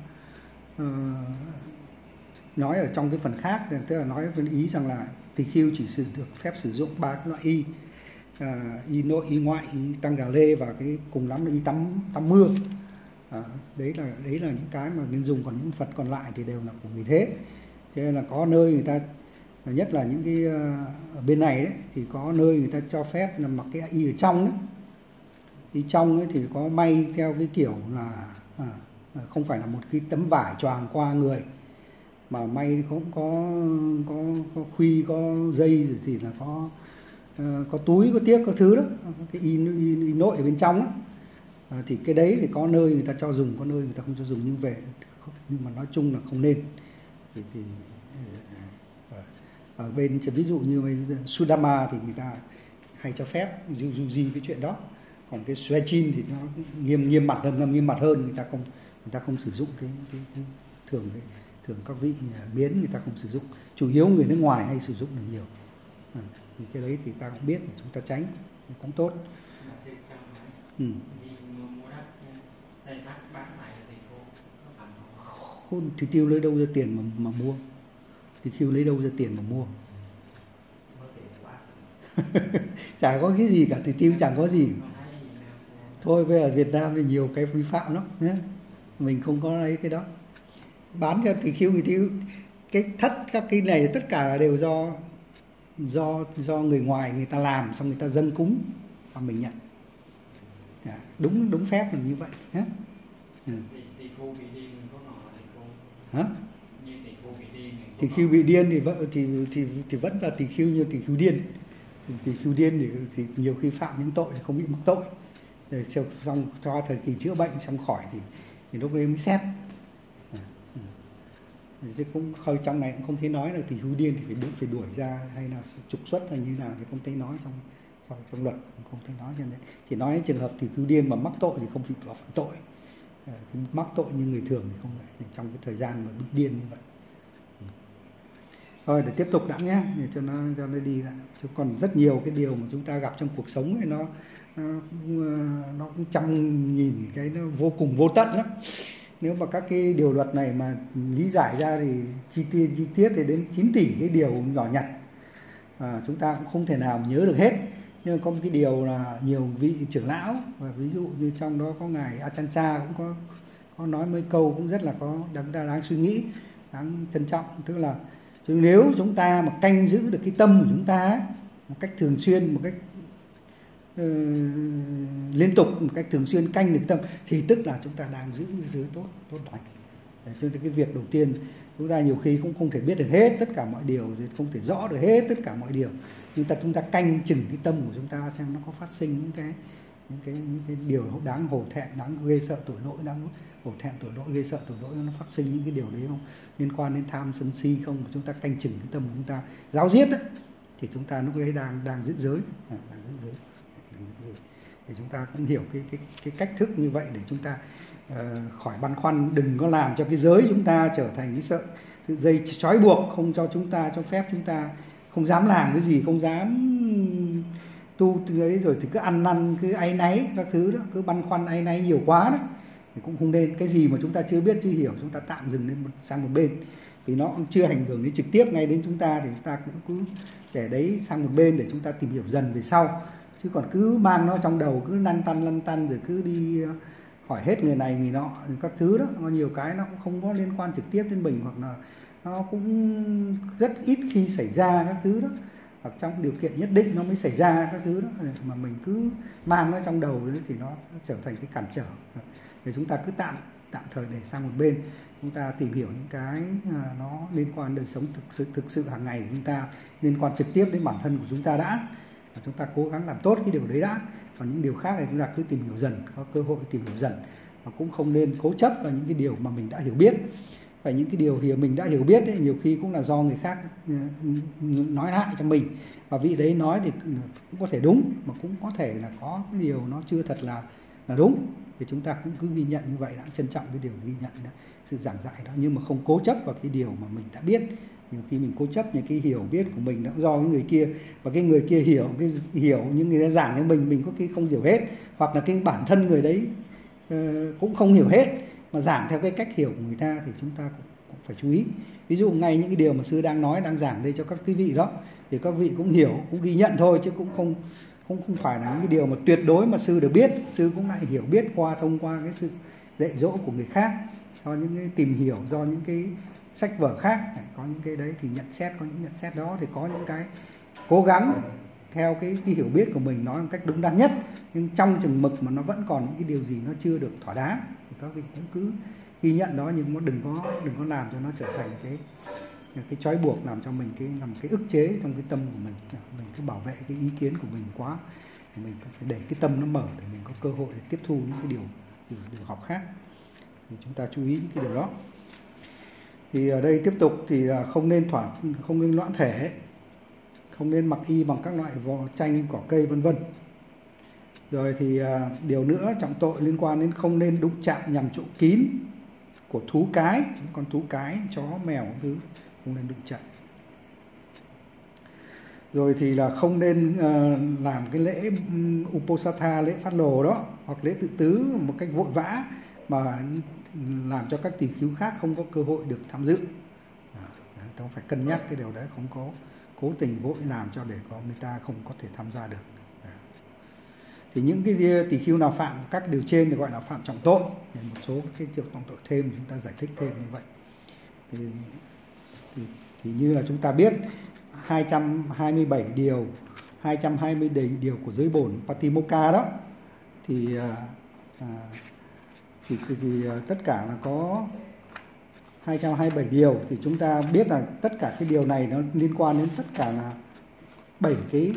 nói ở trong cái phần khác, tức là nói với ý rằng là tỳ khưu chỉ được phép sử dụng 3 loại y: y nội, y ngoại, y tăng gà lê, và cái cùng lắm là y tắm mưa. Đấy là những cái mà nên dùng, còn những Phật còn lại thì đều là của người thế. Cho nên là có nơi người ta, nhất là những cái ở bên này đấy, thì có nơi người ta cho phép là mặc cái y ở trong đấy. Y trong ấy thì có may theo cái kiểu là không phải là một cái tấm vải choàng qua người, mà may cũng có khuy, có dây, rồi thì là có túi, có tiếc, có thứ đó, cái y nội ở bên trong đó. Thì cái đấy thì có nơi người ta cho dùng, có nơi người ta không cho dùng, nhưng mà nói chung là không nên. Thì ở bên ví dụ như bên Sudama thì người ta hay cho phép dù gì cái chuyện đó. Còn cái Swechin thì nó nghiêm mặt hơn, người ta không sử dụng cái thường các vị biến người ta không sử dụng, chủ yếu người nước ngoài hay sử dụng được nhiều. Thì cái đấy thì ta cũng biết, chúng ta tránh cũng tốt. Thì Tiêu lấy đâu ra tiền mà mua? Thì Tiêu lấy đâu ra tiền mà mua? Chả có cái gì cả, thì Tiêu chẳng có gì. Thôi bây giờ Việt Nam thì nhiều cái vi phạm lắm nhé. Mình không có lấy cái đó. Bán cho thì Tiêu người Tiêu, cái thất các cái này tất cả đều do người ngoài người ta làm, xong người ta dâng cúng và mình nhận. Đúng phép là như vậy nhé. Hả? Tỳ khưu bị điên thì vẫn là tỳ khưu, như tỳ khưu điên. Tỳ khưu điên thì nhiều khi phạm những tội không bị mắc tội. Rồi xong cho thời kỳ chữa bệnh xong khỏi thì lúc đấy mới xét. Chứ cũng khơi trong này cũng không thấy nói là tỳ khưu điên thì phải đuổi ra hay là trục xuất hay như nào thì không thấy nói trong luật, không thấy nói cho nên chỉ nói trường hợp tỳ khưu điên mà mắc tội thì không phải phạm tội. Mắc tội như người thường thì không phải trong cái thời gian mà bị điên như vậy. Thôi để tiếp tục đã nhé, để cho nó đi lại. Chứ còn rất nhiều cái điều mà chúng ta gặp trong cuộc sống ấy, nó cũng trăm nghìn cái, nó vô cùng vô tận lắm. Nếu mà các cái điều luật này mà lý giải ra thì chi tiết thì đến 9 tỷ cái điều nhỏ nhặt, chúng ta cũng không thể nào nhớ được hết. Nhưng có một cái điều là nhiều vị trưởng lão, và ví dụ như trong đó có ngài Ajahn Chah cũng có nói mấy câu cũng rất là đáng suy nghĩ, đáng trân trọng. Tức là nếu chúng ta mà canh giữ được cái tâm của chúng ta ấy, một cách thường xuyên, một cách liên tục, một cách thường xuyên canh được tâm, thì tức là chúng ta đang giữ giới tốt lành. Cho nên cái việc đầu tiên, chúng ta nhiều khi cũng không thể biết được hết tất cả mọi điều, không thể rõ được hết tất cả mọi điều, nhưng chúng ta canh chừng cái tâm của chúng ta xem nó có phát sinh những cái điều đáng hổ thẹn, đáng ghê sợ tội lỗi, đáng hổ thẹn tội lỗi, ghê sợ tội lỗi, nó phát sinh những cái điều đấy không, liên quan đến tham sân si không, mà chúng ta canh chừng cái tâm của chúng ta, giáo giết đấy, thì chúng ta lúc đấy đang giữ giới, thì chúng ta cũng hiểu cái cách thức như vậy để chúng ta khỏi băn khoăn, đừng có làm cho cái giới chúng ta trở thành cái sự dây trói buộc, không cho chúng ta, cho phép chúng ta không dám làm cái gì, không dám tu ấy, rồi thì cứ ăn năn, cứ áy náy các thứ đó, cứ băn khoăn áy náy nhiều quá đó, thì cũng không nên. Cái gì mà chúng ta chưa biết chưa hiểu, chúng ta tạm dừng sang một bên, vì nó cũng chưa ảnh hưởng đến trực tiếp ngay đến chúng ta, thì chúng ta cũng cứ để đấy sang một bên để chúng ta tìm hiểu dần về sau. Chứ còn cứ mang nó trong đầu, cứ lăn tăn rồi cứ đi hỏi hết người này người nọ các thứ đó, có nhiều cái nó cũng không có liên quan trực tiếp đến mình, hoặc là nó cũng rất ít khi xảy ra các thứ đó, hoặc trong điều kiện nhất định nó mới xảy ra các thứ đó, mà mình cứ mang nó trong đầu đấy thì nó trở thành cái cản trở. Thì chúng ta cứ tạm thời để sang một bên, chúng ta tìm hiểu những cái nó liên quan đời sống thực sự hàng ngày của chúng ta, liên quan trực tiếp đến bản thân của chúng ta đã, và chúng ta cố gắng làm tốt cái điều đấy đã. Còn những điều khác thì chúng ta cứ tìm hiểu dần, có cơ hội tìm hiểu dần, và cũng không nên cố chấp vào những cái điều mà mình đã hiểu biết. Và những cái điều mình đã hiểu biết ấy, nhiều khi cũng là do người khác nói lại cho mình, và vị đấy nói thì cũng có thể đúng, mà cũng có thể là có cái điều nó chưa thật là đúng, thì chúng ta cũng cứ ghi nhận như vậy, đã trân trọng cái điều ghi nhận đó, sự giảng dạy đó, nhưng mà không cố chấp vào cái điều mà mình đã biết. Nhiều khi mình cố chấp những cái hiểu biết của mình nó do cái người kia, và cái người kia hiểu những người ta giảng cho mình có cái không hiểu hết, hoặc là cái bản thân người đấy cũng không hiểu hết, mà giảng theo cái cách hiểu của người ta, thì chúng ta cũng phải chú ý. Ví dụ ngay những cái điều mà sư đang nói, đang giảng đây cho các quý vị đó, thì các vị cũng hiểu, cũng ghi nhận thôi, chứ cũng không phải là những cái điều mà tuyệt đối mà sư được biết. Sư cũng lại hiểu biết thông qua cái sự dạy dỗ của người khác, do những cái tìm hiểu, do những cái sách vở khác, có những cái đấy thì nhận xét, có những nhận xét đó thì có những cái cố gắng theo cái hiểu biết của mình nói một cách đúng đắn nhất, nhưng trong chừng mực mà nó vẫn còn những cái điều gì nó chưa được thỏa đáng thì các vị cũng cứ ghi nhận đó, nhưng mà đừng có làm cho nó trở thành cái trói buộc, làm cho mình làm cái ức chế trong cái tâm của mình cứ bảo vệ cái ý kiến của mình quá, mình phải để cái tâm nó mở để mình có cơ hội để tiếp thu những cái điều học khác, thì chúng ta chú ý những cái điều đó. Thì ở đây tiếp tục thì không nên loãng thể, không nên mặc y bằng các loại vỏ chanh, cỏ cây vân vân. Rồi thì điều nữa trọng tội liên quan đến không nên đụng chạm nhằm chỗ kín của thú cái, con thú cái, chó, mèo thứ không nên đụng chạm. Rồi thì là không nên làm cái lễ Uposatha, lễ phát lồ đó, hoặc lễ tự tứ một cách vội vã mà làm cho các tỳ khưu khác không có cơ hội được tham dự. Chúng phải cân nhắc cái điều đấy, không có cố tình vội làm cho để có người ta không có thể tham gia được. Thì những cái tỳ khưu nào phạm các điều trên thì gọi là phạm trọng tội. Một số cái điều trọng tội thêm chúng ta giải thích thêm như vậy. Thì như là chúng ta biết 227 điều, 220 điều của giới bổn Patimokkha đó thì tất cả là có 227 điều, thì chúng ta biết là tất cả cái điều này nó liên quan đến tất cả là 7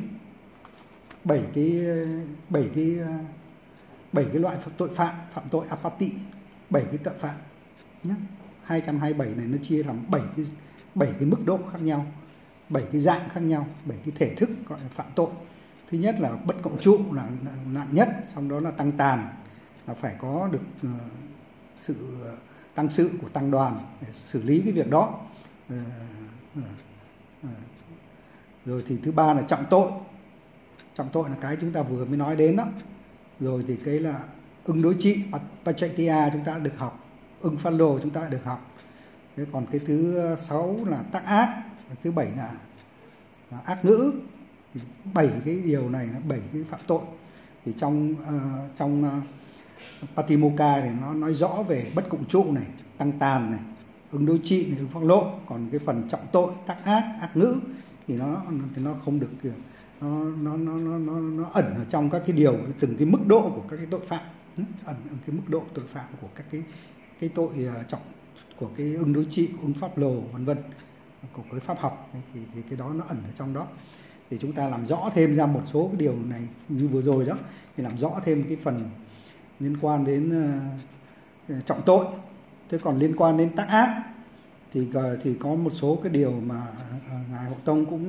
cái loại tội phạm tội apati, 7 cái tội phạm nhé. 227 này nó chia làm 7 cái mức độ khác nhau, 7 cái dạng khác nhau, 7 cái thể thức gọi là phạm tội. Thứ nhất là bất cộng trụ là nặng nhất, xong đó là tăng tàn, là phải có được sự tăng sự của tăng đoàn để xử lý cái việc đó. Rồi thì thứ ba là trọng tội là cái chúng ta vừa mới nói đến đó. Rồi thì cái là ưng đối trị, Pachaitya chúng ta đã được học, ưng phát lồ chúng ta đã được học. Thế còn cái thứ 6 là tác ác, thứ 7 là ác ngữ. Thì 7 cái điều này là 7 cái phạm tội. Thì trong Patimokkha thì nó nói rõ về bất cộng trụ này, tăng tàn này, ưng đối trị này, ưng phát lộ. Còn cái phần trọng tội, tác ác, ác ngữ thì nó không được, nó ẩn ở trong các cái điều, từng cái mức độ của các cái tội phạm, ẩn ở cái mức độ tội phạm của các cái tội trọng của cái ưng đối trị, ưng pháp lồ vân vân, của cái pháp học thì cái đó nó ẩn ở trong đó. Thì chúng ta làm rõ thêm ra một số cái điều này như vừa rồi đó, thì làm rõ thêm cái phần liên quan đến trọng tội. Thế còn liên quan đến tác ác thì có một số cái điều mà Ngài Hộ Tông cũng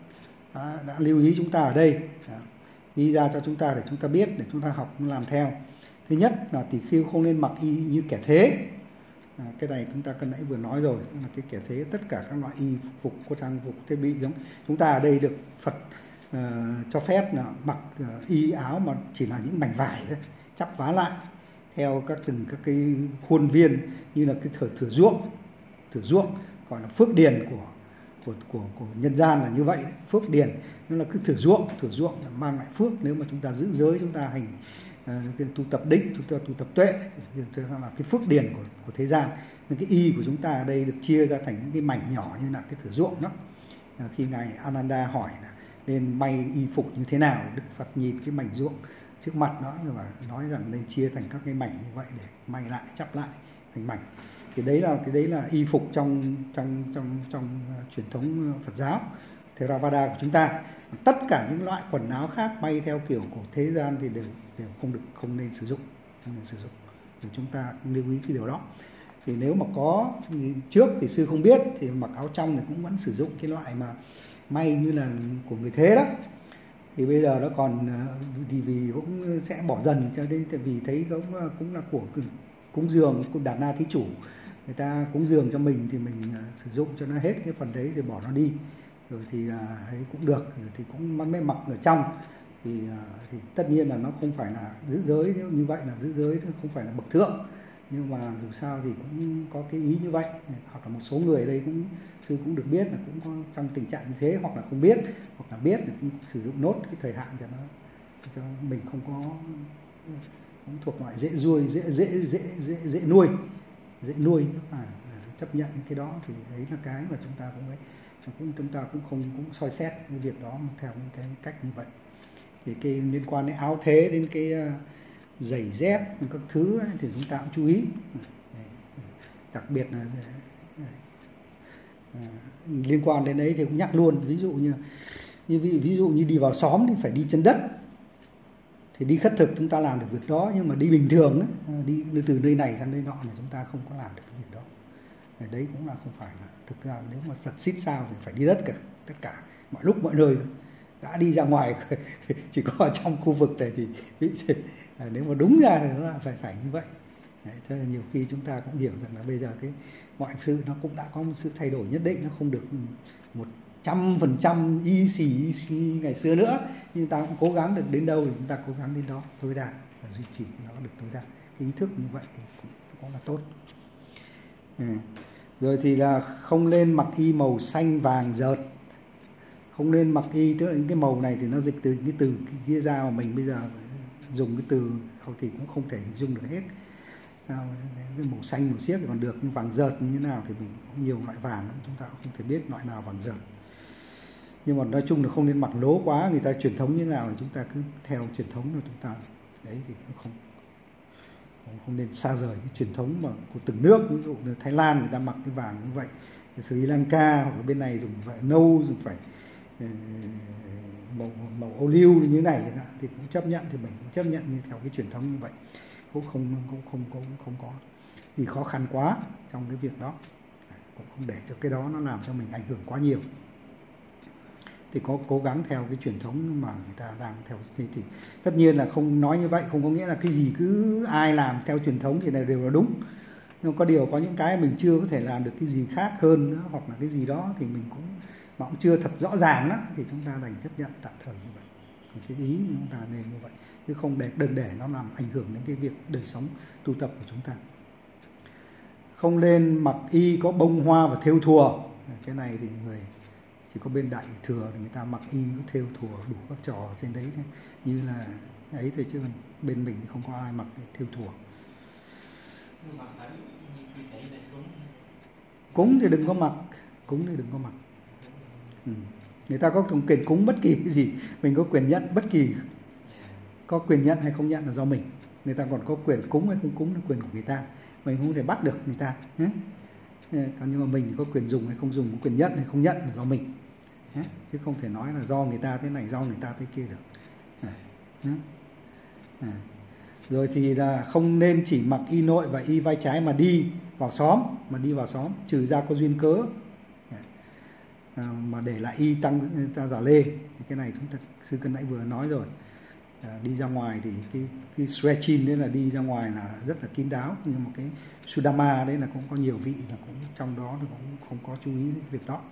đã lưu ý chúng ta ở đây, ghi ra cho chúng ta để chúng ta biết, để chúng ta học làm theo. Thứ nhất là tỳ khưu không nên mặc y như kẻ thế. Cái này chúng ta cân nãy vừa nói rồi, là cái kẻ thế, tất cả các loại y phục, có trang phục, thiết bị giống chúng ta ở đây được Phật cho phép là mặc y áo mà chỉ là những mảnh vải thôi, chắp vá lại theo các cái khuôn viên, như là cái thửa ruộng gọi là phước điền của nhân gian là như vậy đấy. Phước điền nó là cái thửa ruộng là mang lại phước. Nếu mà chúng ta giữ giới, chúng ta hành tu tập định, tu tập tuệ, thì là cái phước điền của thế gian. Nên cái y của chúng ta ở đây được chia ra thành những cái mảnh nhỏ như là cái thửa ruộng đó. Khi Ngài Ananda hỏi là nên may y phục như thế nào, Đức Phật nhìn cái mảnh ruộng trước mặt đó và nói rằng nên chia thành các cái mảnh như vậy để may lại, chắp lại thành mảnh. Thì đấy là y phục trong truyền thống Phật giáo Theravada của chúng ta. Tất cả những loại quần áo khác may theo kiểu của thế gian thì đều không nên sử dụng. Thì chúng ta lưu ý cái điều đó. Thì nếu mà có trước thì sư không biết, thì mặc áo trong thì cũng vẫn sử dụng cái loại mà may như là của người thế đó. Thì bây giờ nó còn thì vì cũng sẽ bỏ dần, cho nên vì thấy cũng là của cúng dường của Đạt Na Thí Chủ, người ta cúng dường cho mình thì mình sử dụng cho nó hết cái phần đấy rồi bỏ nó đi, rồi thì ấy cũng được, rồi thì cũng mới mặc ở trong. Thì tất nhiên là nó không phải là giữ giới, như vậy là giữ giới không phải là bậc thượng, nhưng mà dù sao thì cũng có cái ý như vậy. Hoặc là một số người ở đây sư cũng được biết là cũng có trong tình trạng như thế, hoặc là không biết, hoặc là biết thì cũng sử dụng nốt cái thời hạn cho mình không có cũng thuộc loại dễ nuôi, dễ nuôi, tức là chấp nhận những cái đó. Thì đấy là cái mà chúng ta chúng ta cũng không soi xét cái việc đó theo những cái cách như vậy. Thì cái liên quan đến áo thế, đến cái giày dép các thứ ấy, thì chúng ta cũng chú ý, đặc biệt là liên quan đến đấy thì cũng nhắc luôn. Ví dụ như đi vào xóm thì phải đi chân đất, thì đi khất thực chúng ta làm được việc đó, nhưng mà đi bình thường ấy, đi từ nơi này sang nơi nọ là chúng ta không có làm được cái việc đó. Đấy cũng là không phải là, thực ra nếu mà thật xít sao thì phải đi tất cả mọi lúc mọi nơi. Đã đi ra ngoài chỉ có ở trong khu vực này thì bị, nếu mà đúng ra thì nó là phải như vậy. Đấy, cho nên nhiều khi chúng ta cũng hiểu rằng là bây giờ cái mọi sự nó cũng đã có một sự thay đổi nhất định, nó không được 100% y xì ngày xưa nữa, nhưng ta cũng cố gắng được đến đâu thì chúng ta cố gắng đến đó tối đa, và duy trì nó được tối đa. Cái ý thức như vậy thì cũng là tốt. Rồi thì là không nên mặc y màu xanh vàng rợt. Không nên mặc y, tức là những cái màu này thì nó dịch từ cái từ kia ra, mà mình bây giờ dùng cái từ không thì cũng không thể hình dung được hết. Cái màu xanh màu xiếc thì còn được, nhưng vàng rợt như thế nào thì mình có nhiều loại vàng, chúng ta cũng không thể biết loại nào vàng rợt. Nhưng mà nói chung là không nên mặc lố quá, người ta truyền thống như thế nào thì chúng ta cứ theo truyền thống của chúng ta. Đấy thì cũng không nên xa rời cái truyền thống mà của từng nước. Ví dụ như Thái Lan người ta mặc cái vàng như vậy, Sri Lanka hoặc ở bên này dùng vải nâu, dùng phải màu ô liu như thế này thì cũng chấp nhận, thì mình cũng chấp nhận như theo cái truyền thống như vậy, cũng không có gì khó khăn quá trong cái việc đó, cũng không để cho cái đó nó làm cho mình ảnh hưởng quá nhiều. Thì có cố gắng theo cái truyền thống mà người ta đang theo, thì tất nhiên là không nói như vậy không có nghĩa là cái gì cứ ai làm theo truyền thống thì đều là đúng. Nhưng có điều có những cái mình chưa có thể làm được cái gì khác hơn nữa, hoặc là cái gì đó thì mình cũng chưa thật rõ ràng đó, thì chúng ta đành chấp nhận tạm thời như vậy. Thì cái ý chúng ta nên như vậy, chứ không đừng để nó làm ảnh hưởng đến cái việc đời sống tu tập của chúng ta. Không nên mặc y có bông hoa và thêu thùa. Cái này thì chỉ có bên Đại Thừa thì người ta mặc y có thêu thùa đủ các trò trên đấy thế. Như là ấy thôi, chứ bên mình không có ai mặc thêu thùa. Cúng thì đừng có mặc. Người ta có quyền cúng bất kỳ cái gì, mình có quyền nhận bất kỳ, có quyền nhận hay không nhận là do mình. Người ta còn có quyền cúng hay không cúng là quyền của người ta, mình không thể bắt được người ta. Còn nhưng mà mình thì có quyền dùng hay không dùng, có quyền nhận hay không nhận là do mình, chứ không thể nói là do người ta thế này, do người ta thế kia được. Rồi thì là không nên chỉ mặc y nội và y vai trái mà đi vào xóm, trừ ra có duyên cớ mà để lại y tăng giả lê. Thì cái này chúng ta sư Cân nãy vừa nói rồi. Đi ra ngoài thì cái stretching đấy là đi ra ngoài là rất là kín đáo, nhưng mà cái Sudama đấy là cũng có nhiều vị, là cũng trong đó thì cũng không có chú ý đến việc đó.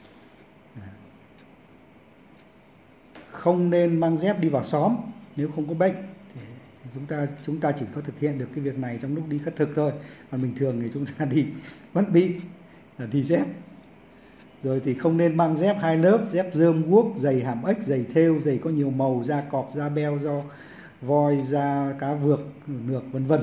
Không nên mang dép đi vào xóm nếu không có bệnh. Thì chúng ta chỉ có thực hiện được cái việc này trong lúc đi khất thực thôi, còn bình thường thì chúng ta đi vẫn bị là đi dép. Rồi thì không nên mang dép hai lớp, dép rơm guốc, giày hàm ếch, giày thêu, giày có nhiều màu, da cọp, da beo, do voi, da cá vược, nược vân vân.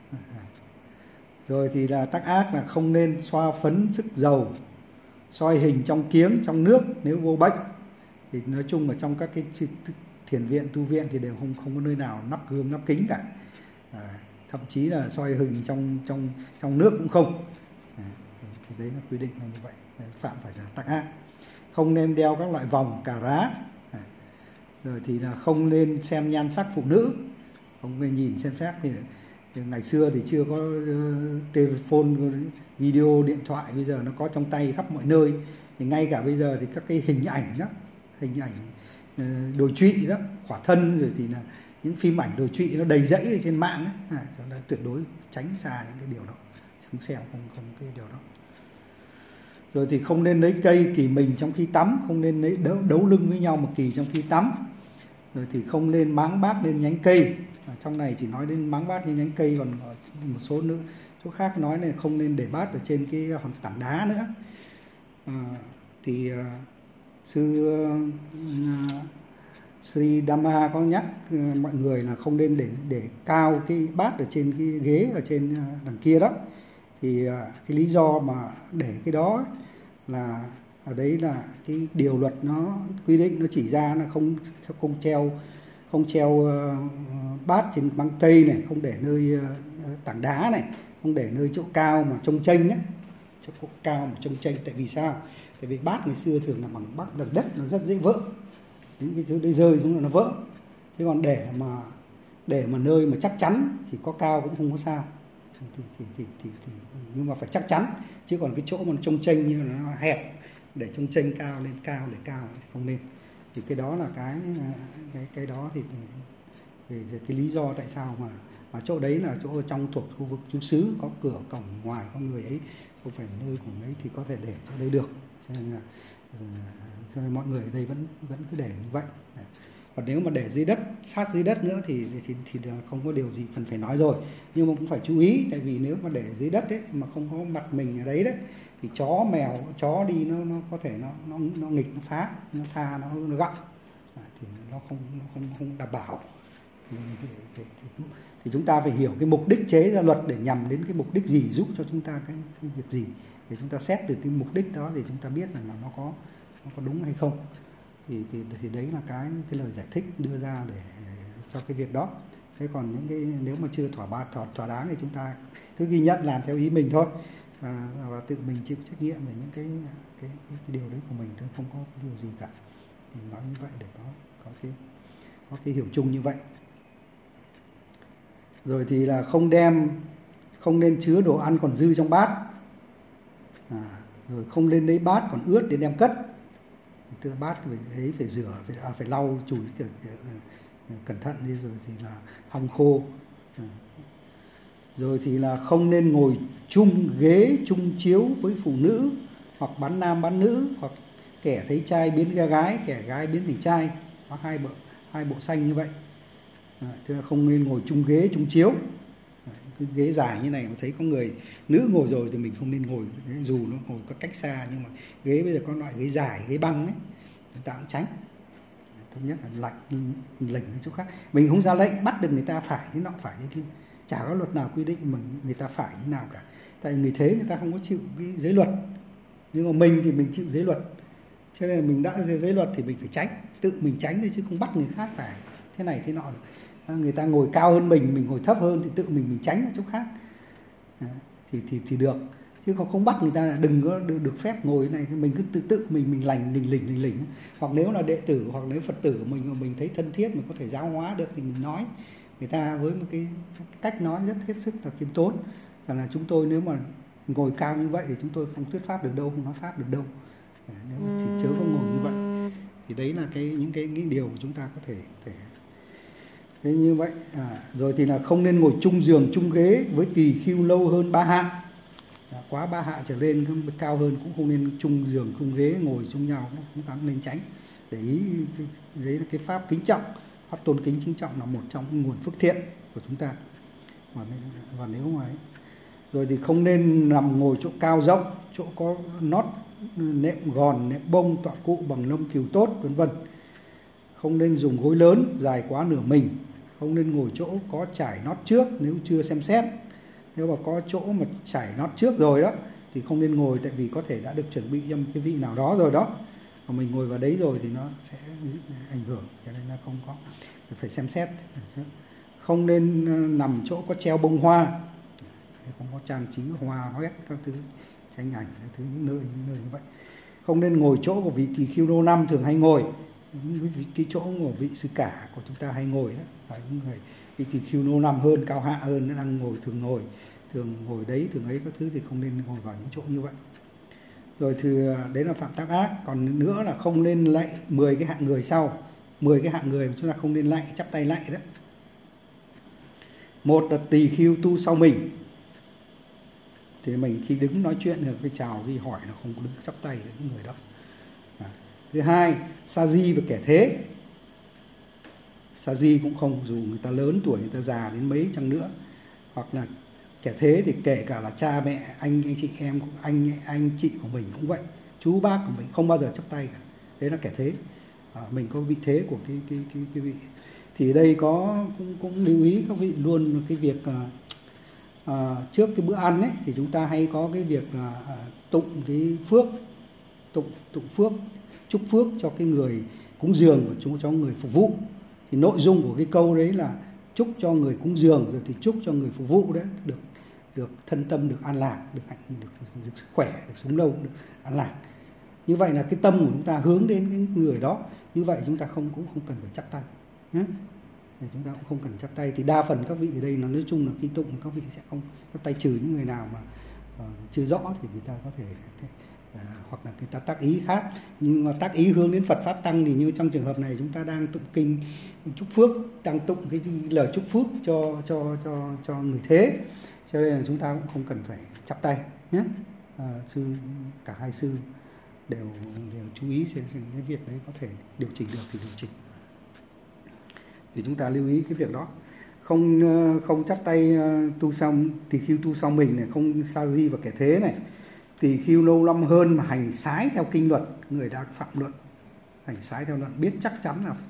Rồi thì là tắc ác là không nên xoa phấn sức dầu, soi hình trong kiếng, trong nước nếu vô bệnh. Thì nói chung là trong các cái thiền viện, tu viện thì đều không có nơi nào nắp gương, nắp kính cả. Thậm chí là soi hình trong nước cũng không. Thì đấy là quy định là như vậy, phạm phải là tắc ác. Không nên đeo các loại vòng, cà rá. Rồi thì là không nên xem nhan sắc phụ nữ, không nên nhìn xem xét. Thì ngày xưa thì chưa có telephone, video, điện thoại, bây giờ nó có trong tay khắp mọi nơi. Thì ngay cả bây giờ thì các cái hình ảnh đồi trụy đó, khỏa thân, rồi thì là những phim ảnh đồi trụy nó đầy rẫy trên mạng ấy. Cho nên tuyệt đối tránh xa những cái điều đó, không xem, không cái điều đó. Rồi thì không nên lấy cây kỳ mình trong khi tắm, không nên lấy đấu lưng với nhau mà kỳ trong khi tắm. Rồi thì không nên máng bát lên nhánh cây. Trong này chỉ nói đến máng bát lên nhánh cây, còn một số nữa chỗ khác nói là không nên để bát ở trên cái hòn tảng đá nữa. Thì sư Sri Dhamma có nhắc mọi người là không nên để cao cái bát ở trên cái ghế ở trên đằng kia đó. Thì cái lý do mà để cái đó là ở đấy là cái điều luật nó quy định, nó chỉ ra là không treo bát trên băng cây này, không để nơi tảng đá này, không để nơi chỗ cao mà trông chênh nhé, chỗ cao mà trông chênh. Tại vì sao? Tại vì bát ngày xưa thường là bằng đất, nó rất dễ vỡ, những cái thứ đấy rơi xuống là nó vỡ. Thế còn để mà nơi mà chắc chắn thì có cao cũng không có sao, nhưng mà phải chắc chắn. Chứ còn cái chỗ mà trông chênh như là nó hẹp, để trông chênh cao lên cao để cao không nên. Thì cái đó là cái đó thì cái lý do tại sao mà chỗ đấy là chỗ trong thuộc khu vực trú xứ, có cửa cổng ngoài có người ấy, không phải nơi của ấy thì có thể để chỗ đấy được. Cho nên mọi người ở đây vẫn cứ để như vậy. Còn nếu mà để dưới đất, sát dưới đất nữa thì không có điều gì cần phải nói rồi. Nhưng mà cũng phải chú ý, tại vì nếu mà để dưới đất ấy mà không có mặt mình ở đấy thì chó mèo chó đi nó có thể nó nghịch, nó phá, nó tha, nó gặm, thì nó không đảm bảo. Thì chúng ta phải hiểu cái mục đích chế ra luật để nhằm đến cái mục đích gì, giúp cho chúng ta cái việc gì, để chúng ta xét từ cái mục đích đó thì chúng ta biết rằng là nó có đúng hay không. Thì đấy là cái lời giải thích đưa ra để cho cái việc đó. Thế còn những cái nếu mà chưa thỏa đáng thì chúng ta cứ ghi nhận, làm theo ý mình thôi, và tự mình chịu trách nhiệm về những cái điều đấy của mình thôi, không có cái điều gì cả. Thì nói như vậy để có cái hiểu chung như vậy. Rồi thì là không nên chứa đồ ăn còn dư trong bát, rồi không nên lấy bát còn ướt để đem cất. Tức là bát phải rửa, phải lau chùi cẩn thận đi, rồi thì là hong khô. Rồi thì là không nên ngồi chung ghế chung chiếu với phụ nữ, hoặc bán nam bán nữ, hoặc kẻ thấy trai biến ra gái, kẻ gái biến thành trai. Có hai bộ xanh như vậy. Tức là không nên ngồi chung ghế chung chiếu. Cái ghế dài như này mà thấy có người nữ ngồi rồi thì mình không nên ngồi, dù nó ngồi có cách xa. Nhưng mà ghế bây giờ có loại ghế dài, ghế băng ấy, chúng ta cũng tránh. Tốt nhất là lệnh cái chỗ khác. Mình không ra lệnh bắt được người ta phải thế nọ phải thế kia, chả có luật nào quy định người ta phải thế nào cả. Tại vì người thế người ta không có chịu cái giới luật, nhưng mà mình thì mình chịu giới luật, cho nên là mình đã giới luật thì mình phải tránh, tự mình tránh thôi, chứ không bắt người khác phải thế này thế nọ được. Người ta ngồi cao hơn mình ngồi thấp hơn thì tự mình tránh ở chỗ khác thì được. Chứ không bắt người ta là đừng có được phép ngồi này, mình cứ tự mình lành lình. Hoặc nếu là đệ tử hoặc nếu Phật tử của mình mà mình thấy thân thiết, mình có thể giáo hóa được thì mình nói người ta với một cái cách nói rất hết sức là khiêm tốn, rằng là chúng tôi nếu mà ngồi cao như vậy thì chúng tôi không thuyết pháp được đâu, không nói pháp được đâu, nếu chỉ chớ có ngồi như vậy. Thì đấy là những cái điều chúng ta có thể thế như vậy. Rồi thì là không nên ngồi chung giường chung ghế với tỳ khưu lâu hơn 3 hạ. Quá 3 hạ trở lên cao hơn cũng không nên chung giường chung ghế ngồi chung nhau, chúng ta cũng nên tránh. Để ý đấy là cái pháp kính trọng, pháp tôn kính kính trọng là một trong những nguồn phước thiện của chúng ta. Và nếu mà ấy. Rồi thì không nên nằm ngồi chỗ cao rộng, chỗ có nót nệm gòn, nệm bông, tọa cụ bằng lông cừu tốt, vân vân. Không nên dùng gối lớn dài quá nửa mình. Không nên ngồi chỗ có trải nót trước nếu chưa xem xét. Nếu mà có chỗ mà trải nót trước rồi đó thì không nên ngồi, tại vì có thể đã được chuẩn bị cho một cái vị nào đó rồi đó, mà mình ngồi vào đấy rồi thì nó sẽ ảnh hưởng, cho nên là không có, phải xem xét. Không nên nằm chỗ có treo bông hoa, không có trang trí hoa hoét các thứ, tranh ảnh các thứ, những nơi như vậy. Không nên ngồi chỗ của vị tỳ khưu nô năm thường hay ngồi, cái chỗ của vị sư cả của chúng ta hay ngồi đó, phải những người vị tỳ khưu nô năm hơn, cao hạ hơn, nó đang thường ngồi đấy, thường ấy các thứ thì không nên ngồi vào những chỗ như vậy. Rồi thì đấy là phạm tác ác. Còn nữa là không nên lạy 10 cái hạng người sau, 10 cái hạng người mà chúng ta không nên lạy, chắp tay lạy đó. Một là tỳ khưu tu sau mình, thì mình khi đứng nói chuyện được cái chào ghi hỏi là không có đứng chắp tay với những người đó. Thứ hai, sa di và kẻ thế. Sa di cũng không, dù người ta lớn tuổi, người ta già đến mấy chăng nữa, hoặc là kẻ thế thì kể cả là cha mẹ, anh chị em, anh chị của mình cũng vậy, chú bác của mình không bao giờ chắp tay cả. Đấy là kẻ thế. mình có vị thế của cái vị. Thì ở đây cũng lưu ý các vị luôn cái việc trước cái bữa ăn ấy thì chúng ta hay có cái việc tụng cái phước, tụng phước, chúc phước cho cái người cúng dường và cho người phục vụ. Thì nội dung của cái câu đấy là chúc cho người cúng dường, rồi thì chúc cho người phục vụ đấy được thân tâm được an lạc, được sức khỏe, được sống lâu, được an lạc. Như vậy là cái tâm của chúng ta hướng đến cái người đó. Như vậy chúng ta cũng không cần phải chắp tay nhé. Chúng ta cũng không cần chắp tay. Thì đa phần các vị ở đây nó nói chung là khi tụng các vị sẽ không chắp tay, trừ những người nào mà chưa rõ thì người ta có thể hoặc là người ta tác ý khác. Nhưng mà tác ý hướng đến Phật Pháp Tăng thì như trong trường hợp này chúng ta đang tụng kinh chúc phước, đang tụng cái lời chúc phước cho người thế, cho nên là chúng ta cũng không cần phải chắp tay nhé. Cả hai sư đều chú ý xem cái việc đấy có thể điều chỉnh được thì điều chỉnh. Thì chúng ta lưu ý cái việc đó, không chắp tay tu xong tỳ khưu tu xong mình này, không sa di và kẻ thế này. Tỳ khưu lâu năm hơn mà hành sái theo kinh luật, người đã phạm luận, hành sái theo luận, biết chắc chắn là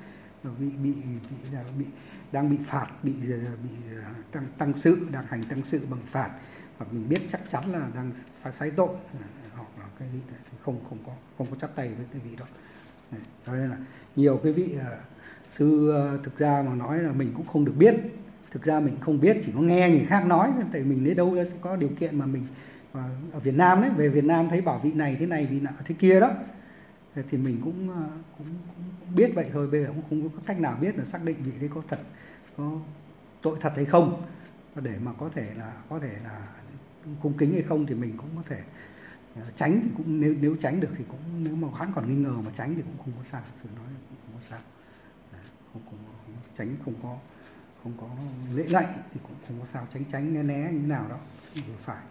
đang bị phạt, bị tăng sự, đang hành tăng sự bằng phạt, hoặc mình biết chắc chắn là đang phải sái tội hoặc là cái gì đấy, thì không có chắp tay với cái vị đó. Cho nên là nhiều cái vị sư thực ra mà nói là mình cũng không được biết, thực ra mình không biết, chỉ có nghe người khác nói, tại mình lấy đâu ra có điều kiện mà mình ở Việt Nam đấy, về Việt Nam thấy bảo vị này thế này, vị nọ thế kia đó, thì mình cũng biết vậy thôi. Bây giờ cũng không có cách nào biết là xác định vị đấy có tội thật hay không, để mà có thể là cung kính hay không, thì mình cũng có thể tránh. Thì cũng nếu tránh được thì cũng, nếu mà hắn còn nghi ngờ mà tránh thì cũng không có sao, sự nói cũng không có sao, tránh không có lễ lạy thì cũng không có sao, tránh né như thế nào đó vừa phải.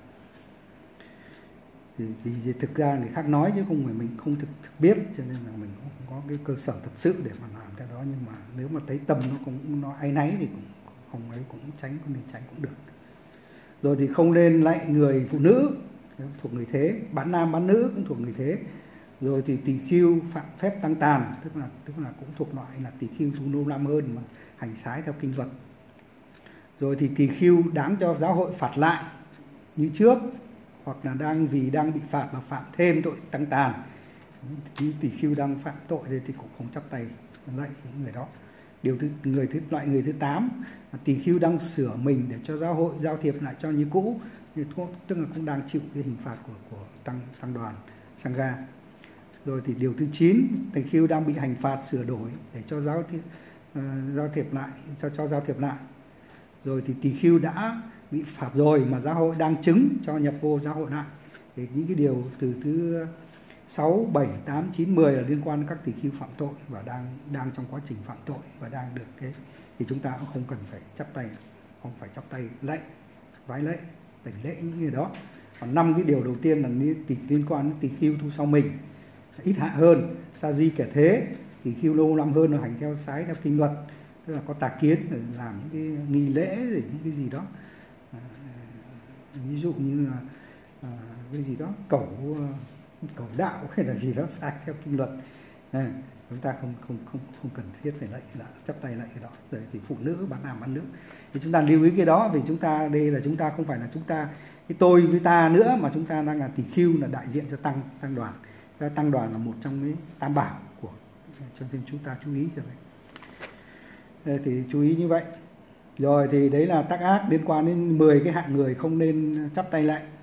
Vì thực ra người khác nói chứ không phải mình không thực biết, cho nên là mình cũng không có cái cơ sở thật sự để mà làm theo đó. Nhưng mà nếu mà thấy tâm nó áy náy thì cũng không ấy, cũng tránh, cũng nên tránh cũng được. Rồi thì không nên lạy người phụ nữ thuộc người thế, bán nam bán nữ cũng thuộc người thế. Rồi thì tỳ khưu phạm phép tăng tàn, tức là cũng thuộc loại là tỳ khưu tu lâu năm hơn mà hành sái theo kinh luật. Rồi thì tỳ khưu đáng cho giáo hội phạt lại như trước, hoặc là đang bị phạt mà phạm thêm tội tăng tàn, như tỳ khưu đang phạm tội thì cũng không chắp tay lạy những người đó. Loại người thứ 8 là tỳ khưu đang sửa mình để cho giáo hội giao thiệp lại cho như cũ, tức là cũng đang chịu cái hình phạt của tăng đoàn Sangha. Rồi thì điều thứ 9, tỳ khưu đang bị hành phạt sửa đổi để cho giao thiệp lại, cho giao thiệp lại. Rồi thì tỳ khưu đã bị phạt rồi mà giáo hội đang chứng cho nhập vô giáo hội lại. Thì những cái điều từ thứ 6, 7, 8, 9, 10 là liên quan đến các tỳ khưu phạm tội và đang trong quá trình phạm tội và đang được cái, thì chúng ta cũng không cần phải chắp tay, không phải chắp tay lạy, vái lễ, đảnh lễ những người đó. Còn 5 cái điều đầu tiên là liên quan đến tỳ khưu tu sau mình, ít hạ hơn, sa di kẻ thế, tỳ khưu lâu năm hơn là hành theo sái theo kinh luật, tức là có tà kiến để làm những cái nghi lễ rồi những cái gì đó, ví dụ như là cái gì đó cẩu đạo hay là gì đó sai theo kinh luật, chúng ta không cần thiết phải lạy, là chắp tay lạy cái đó. Rồi thì phụ nữ, bán nam bán nữ thì chúng ta lưu ý cái đó, vì chúng ta đây là chúng ta không phải là chúng ta cái tôi với ta nữa, mà chúng ta đang là tỳ khưu, là đại diện cho tăng đoàn. Tăng đoàn là một trong cái tam bảo của, cho nên chúng ta chú ý cho đấy. Thì chú ý như vậy. Rồi thì đấy là tác ác liên quan đến 10 cái hạng người không nên chắp tay lạy.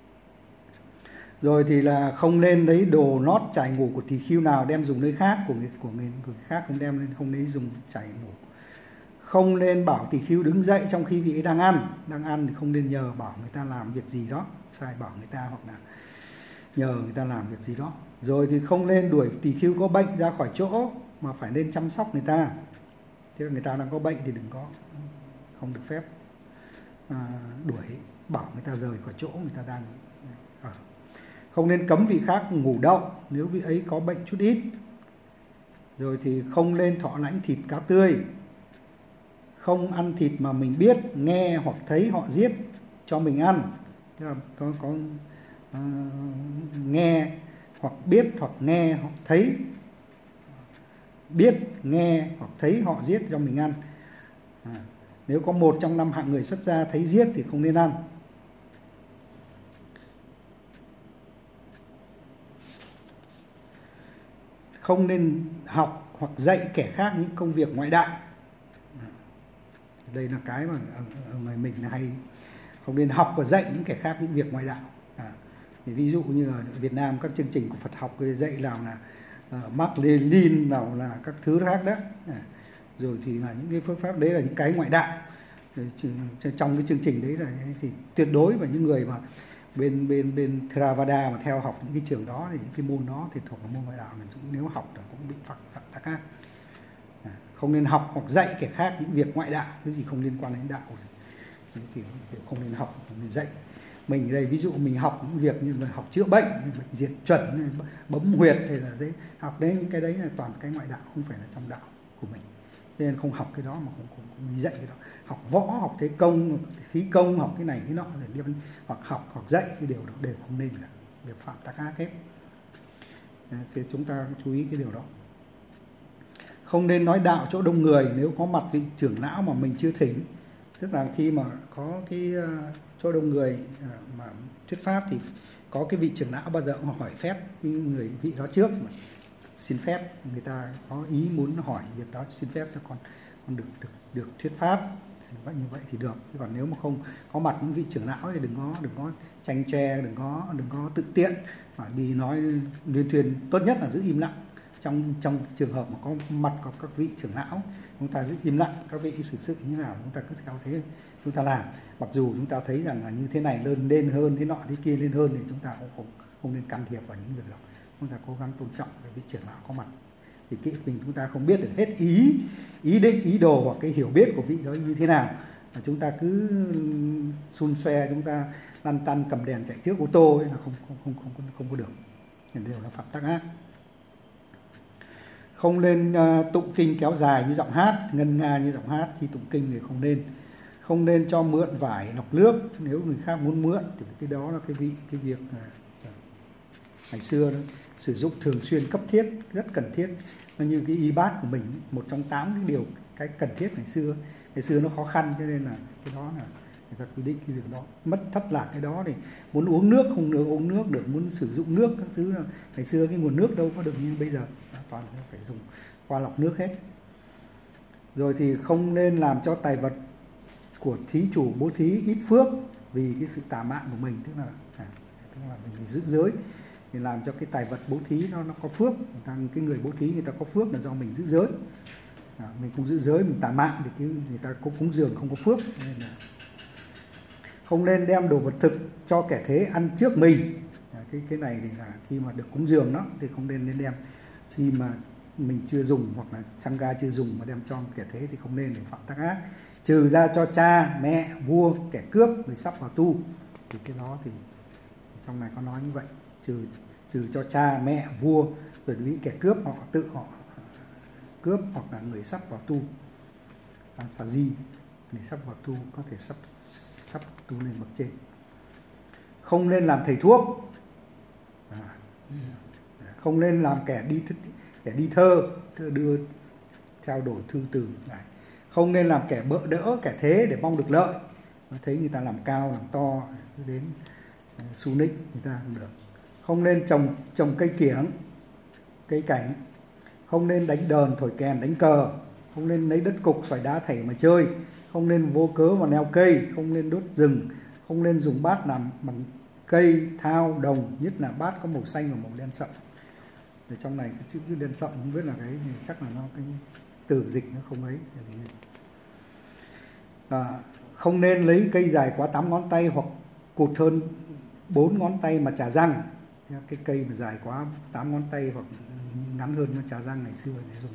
Rồi thì là không nên lấy đồ nót trải ngủ của tỳ khưu nào đem dùng nơi khác, của người khác không đem lên, không lấy dùng trải ngủ. Không nên bảo tỳ khưu đứng dậy trong khi vị ấy đang ăn thì không nên nhờ bảo người ta làm việc gì đó, sai bảo người ta hoặc là nhờ người ta làm việc gì đó. Rồi thì không nên đuổi tỳ khưu có bệnh ra khỏi chỗ, mà phải nên chăm sóc người ta. Thế là người ta đang có bệnh thì không được phép đuổi, bảo người ta rời khỏi chỗ người ta đang ở. Không nên cấm vị khác ngủ đậu nếu vị ấy có bệnh chút ít. Rồi thì không nên thọ lãnh thịt cá tươi. Không ăn thịt mà mình biết, nghe hoặc thấy họ giết cho mình ăn. Tức là có nghe hoặc biết hoặc nghe hoặc thấy biết, nghe hoặc thấy họ giết cho mình ăn. Nếu có 1 trong 5 hạng người xuất gia thấy giết thì không nên ăn. Không nên học hoặc dạy kẻ khác những công việc ngoại đạo. Đây là cái mà ở người mình là hay, không nên học và dạy những kẻ khác những việc ngoại đạo. Ví dụ như ở Việt Nam các chương trình của Phật học dạy nào là Mác Lênin, nào là các thứ khác đó. Rồi thì là những cái phương pháp đấy là những cái ngoại đạo. Trong cái chương trình đấy là thì tuyệt đối và những người mà bên Theravada mà theo học những cái trường đó thì những cái môn đó thì thuộc là môn ngoại đạo, nếu học thì cũng bị phạm tắc ác. Không nên học hoặc dạy kẻ khác những việc ngoại đạo, cái gì không liên quan đến đạo thì không nên học, không nên dạy. Mình ở đây ví dụ mình học những việc như là học chữa bệnh, bệnh diệt chuẩn, bấm huyệt hay là dễ học đấy, những cái đấy là toàn cái ngoại đạo, không phải là trong đạo của mình. Cho nên không học cái đó mà không dạy cái đó. Học võ, học thế công, khí công, học cái này cái nọ rồi hoặc học hoặc dạy cái điều đó đều không nên cả, đều phạm tắc ác hết. Thì chúng ta chú ý cái điều đó. Không nên nói đạo chỗ đông người nếu có mặt vị trưởng lão mà mình chưa thỉnh. Tức là khi mà có cái chỗ đông người mà thuyết pháp thì có cái vị trưởng lão bao giờ cũng hỏi phép cái người vị đó trước, mà xin phép, người ta có ý muốn hỏi việc đó, xin phép cho con được thuyết pháp, như vậy thì được. Còn nếu mà không có mặt những vị trưởng lão thì đừng có tranh tre, đừng có tự tiện mà đi nói liên thuyên. Tốt nhất là giữ im lặng. Trong trường hợp mà có mặt của các vị trưởng lão, chúng ta giữ im lặng, các vị xử sự như thế nào chúng ta cứ theo thế chúng ta làm. Mặc dù chúng ta thấy rằng là như thế này lên hơn, thế nọ thế kia lên hơn, thì chúng ta cũng không nên can thiệp vào những việc đó. Chúng ta cố gắng tôn trọng cái vị trưởng lão có mặt. Thì mình chúng ta không biết được hết ý định, ý đồ hoặc cái hiểu biết của vị đó như thế nào, mà chúng ta cứ xun xoe, chúng ta lăn tăn cầm đèn chạy trước ô tô ấy là không có được. Đều là phạm tắc ác. Không nên tụng kinh kéo dài như giọng hát, ngân nga như giọng hát. Khi tụng kinh thì không nên. Không nên cho mượn vải lọc nước nếu người khác muốn mượn, thì cái đó là cái việc ngày xưa đó, sử dụng thường xuyên, cấp thiết, rất cần thiết. Nó như cái y bát của mình, một trong 8 cái điều cái cần thiết ngày xưa nó khó khăn, cho nên là cái đó là người ta quy định cái việc đó. Mất thất lạc cái đó thì muốn uống nước không được uống nước được, muốn sử dụng nước các thứ là ngày xưa cái nguồn nước đâu có được như bây giờ, toàn phải dùng qua lọc nước hết. Rồi thì không nên làm cho tài vật của thí chủ bố thí ít phước vì cái sự tà mạn của mình, tức là mình giữ giới thì làm cho cái tài vật bố thí nó có phước. Cái người bố thí người ta có phước là do mình giữ giới. Mình không giữ giới, mình tà mạn thì người ta có cúng dường không có phước. Nên là không nên đem đồ vật thực cho kẻ thế ăn trước mình. Cái này thì là khi mà được cúng dường đó thì không nên đem. Khi mà mình chưa dùng hoặc là sangha chưa dùng mà đem cho kẻ thế thì không nên, để phạm tắc ác. Trừ ra cho cha, mẹ, vua, kẻ cướp, người sắp vào tu. Thì cái đó thì trong này có nói như vậy. Trừ cho cha, mẹ, vua, rồi bị kẻ cướp họ tự họ cướp, hoặc là người sắp vào tu. Sa di, người sắp vào tu có thể sắp tu lên bậc trên. Không nên làm thầy thuốc. Không nên làm kẻ đi thơ, đưa trao đổi thư từ lại. Không nên làm kẻ bợ đỡ kẻ thế để mong được lợi. Thấy người ta làm cao làm to đến su nịnh người ta không được. Không nên trồng cây kiểng, cây cảnh. Không nên đánh đờn, thổi kèn, đánh cờ. Không nên lấy đất cục, xoài đá thảy mà chơi. Không nên vô cớ mà leo cây. Không nên đốt rừng. Không nên dùng bát làm bằng cây, thao, đồng, nhất là bát có màu xanh và màu đen sậm. Ở trong này cái chữ đen sậm không biết là cái chắc là nó cái từ dịch nó không ấy. Không nên lấy cây dài quá 8 ngón tay hoặc cụt hơn 4 ngón tay mà chà răng. Cái cây mà dài quá 8 ngón tay hoặc ngắn hơn nó chà răng ngày xưa để dùng.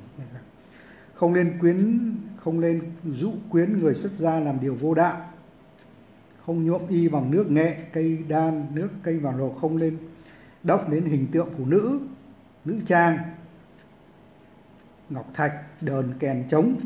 Không nên dụ quyến người xuất gia làm điều vô đạo. Không nhuộm y bằng nước nghệ, cây đan, nước cây vàng rổ. Không nên động đến hình tượng phụ nữ, nữ trang, ngọc thạch, đờn, kèn, trống.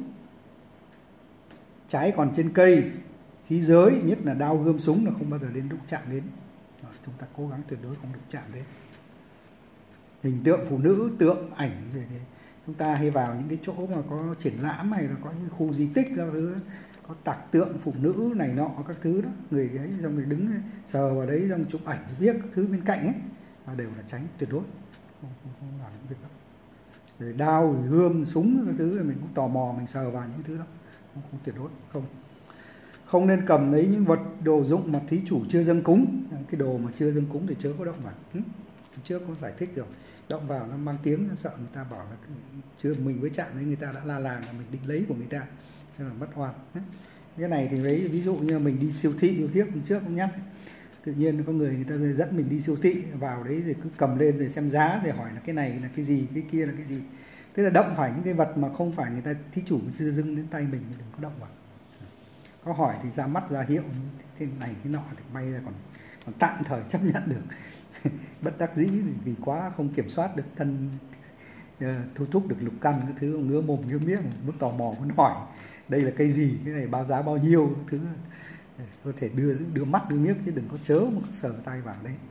Trái còn trên cây, khí giới, nhất là đao, gươm, súng là không bao giờ đến đụng chạm đến. Chúng ta cố gắng tuyệt đối không đụng chạm đến hình tượng phụ nữ, tượng ảnh gì thế. Chúng ta hay vào những cái chỗ mà có triển lãm hay là có những khu di tích các thứ, có tạc tượng phụ nữ này nọ các thứ đó, người ấy xong rồi đứng sờ vào đấy xong chụp ảnh viết các thứ bên cạnh ấy, đều là tránh tuyệt đối, không làm những việc đó. Rồi đao, rồi gươm, súng các thứ mình cũng tò mò mình sờ vào những thứ đó, không tuyệt đối không. Không nên cầm lấy những vật đồ dụng mà thí chủ chưa dâng cúng. Cái đồ mà chưa dâng cúng thì chớ có động vào. Trước có giải thích rồi, động vào nó mang tiếng, sợ người ta bảo là chưa mình với chạm đấy, người ta đã la làng là mình định lấy của người ta, nên là mất oan. Cái này thì lấy ví dụ như mình đi siêu thị, yêu thiết trước cũng nhắc, tự nhiên có người ta dẫn mình đi siêu thị, vào đấy rồi cứ cầm lên rồi xem giá, rồi hỏi là cái này là cái gì, cái kia là cái gì. Tức là động phải những cái vật mà không phải người ta thí chủ chưa dâng đến tay mình thì đừng có động vào. Có hỏi thì ra mắt ra hiệu thế này thế nọ thì may ra còn tạm thời chấp nhận được. Bất đắc dĩ vì quá không kiểm soát được thân, thu thúc được lục căn cái thứ, ngứa mồm ngứa miệng, muốn tò mò muốn hỏi đây là cây gì, cái này báo giá bao nhiêu thứ, có thể đưa mắt đưa miếc chứ đừng có chớ mà sờ tay vào đấy.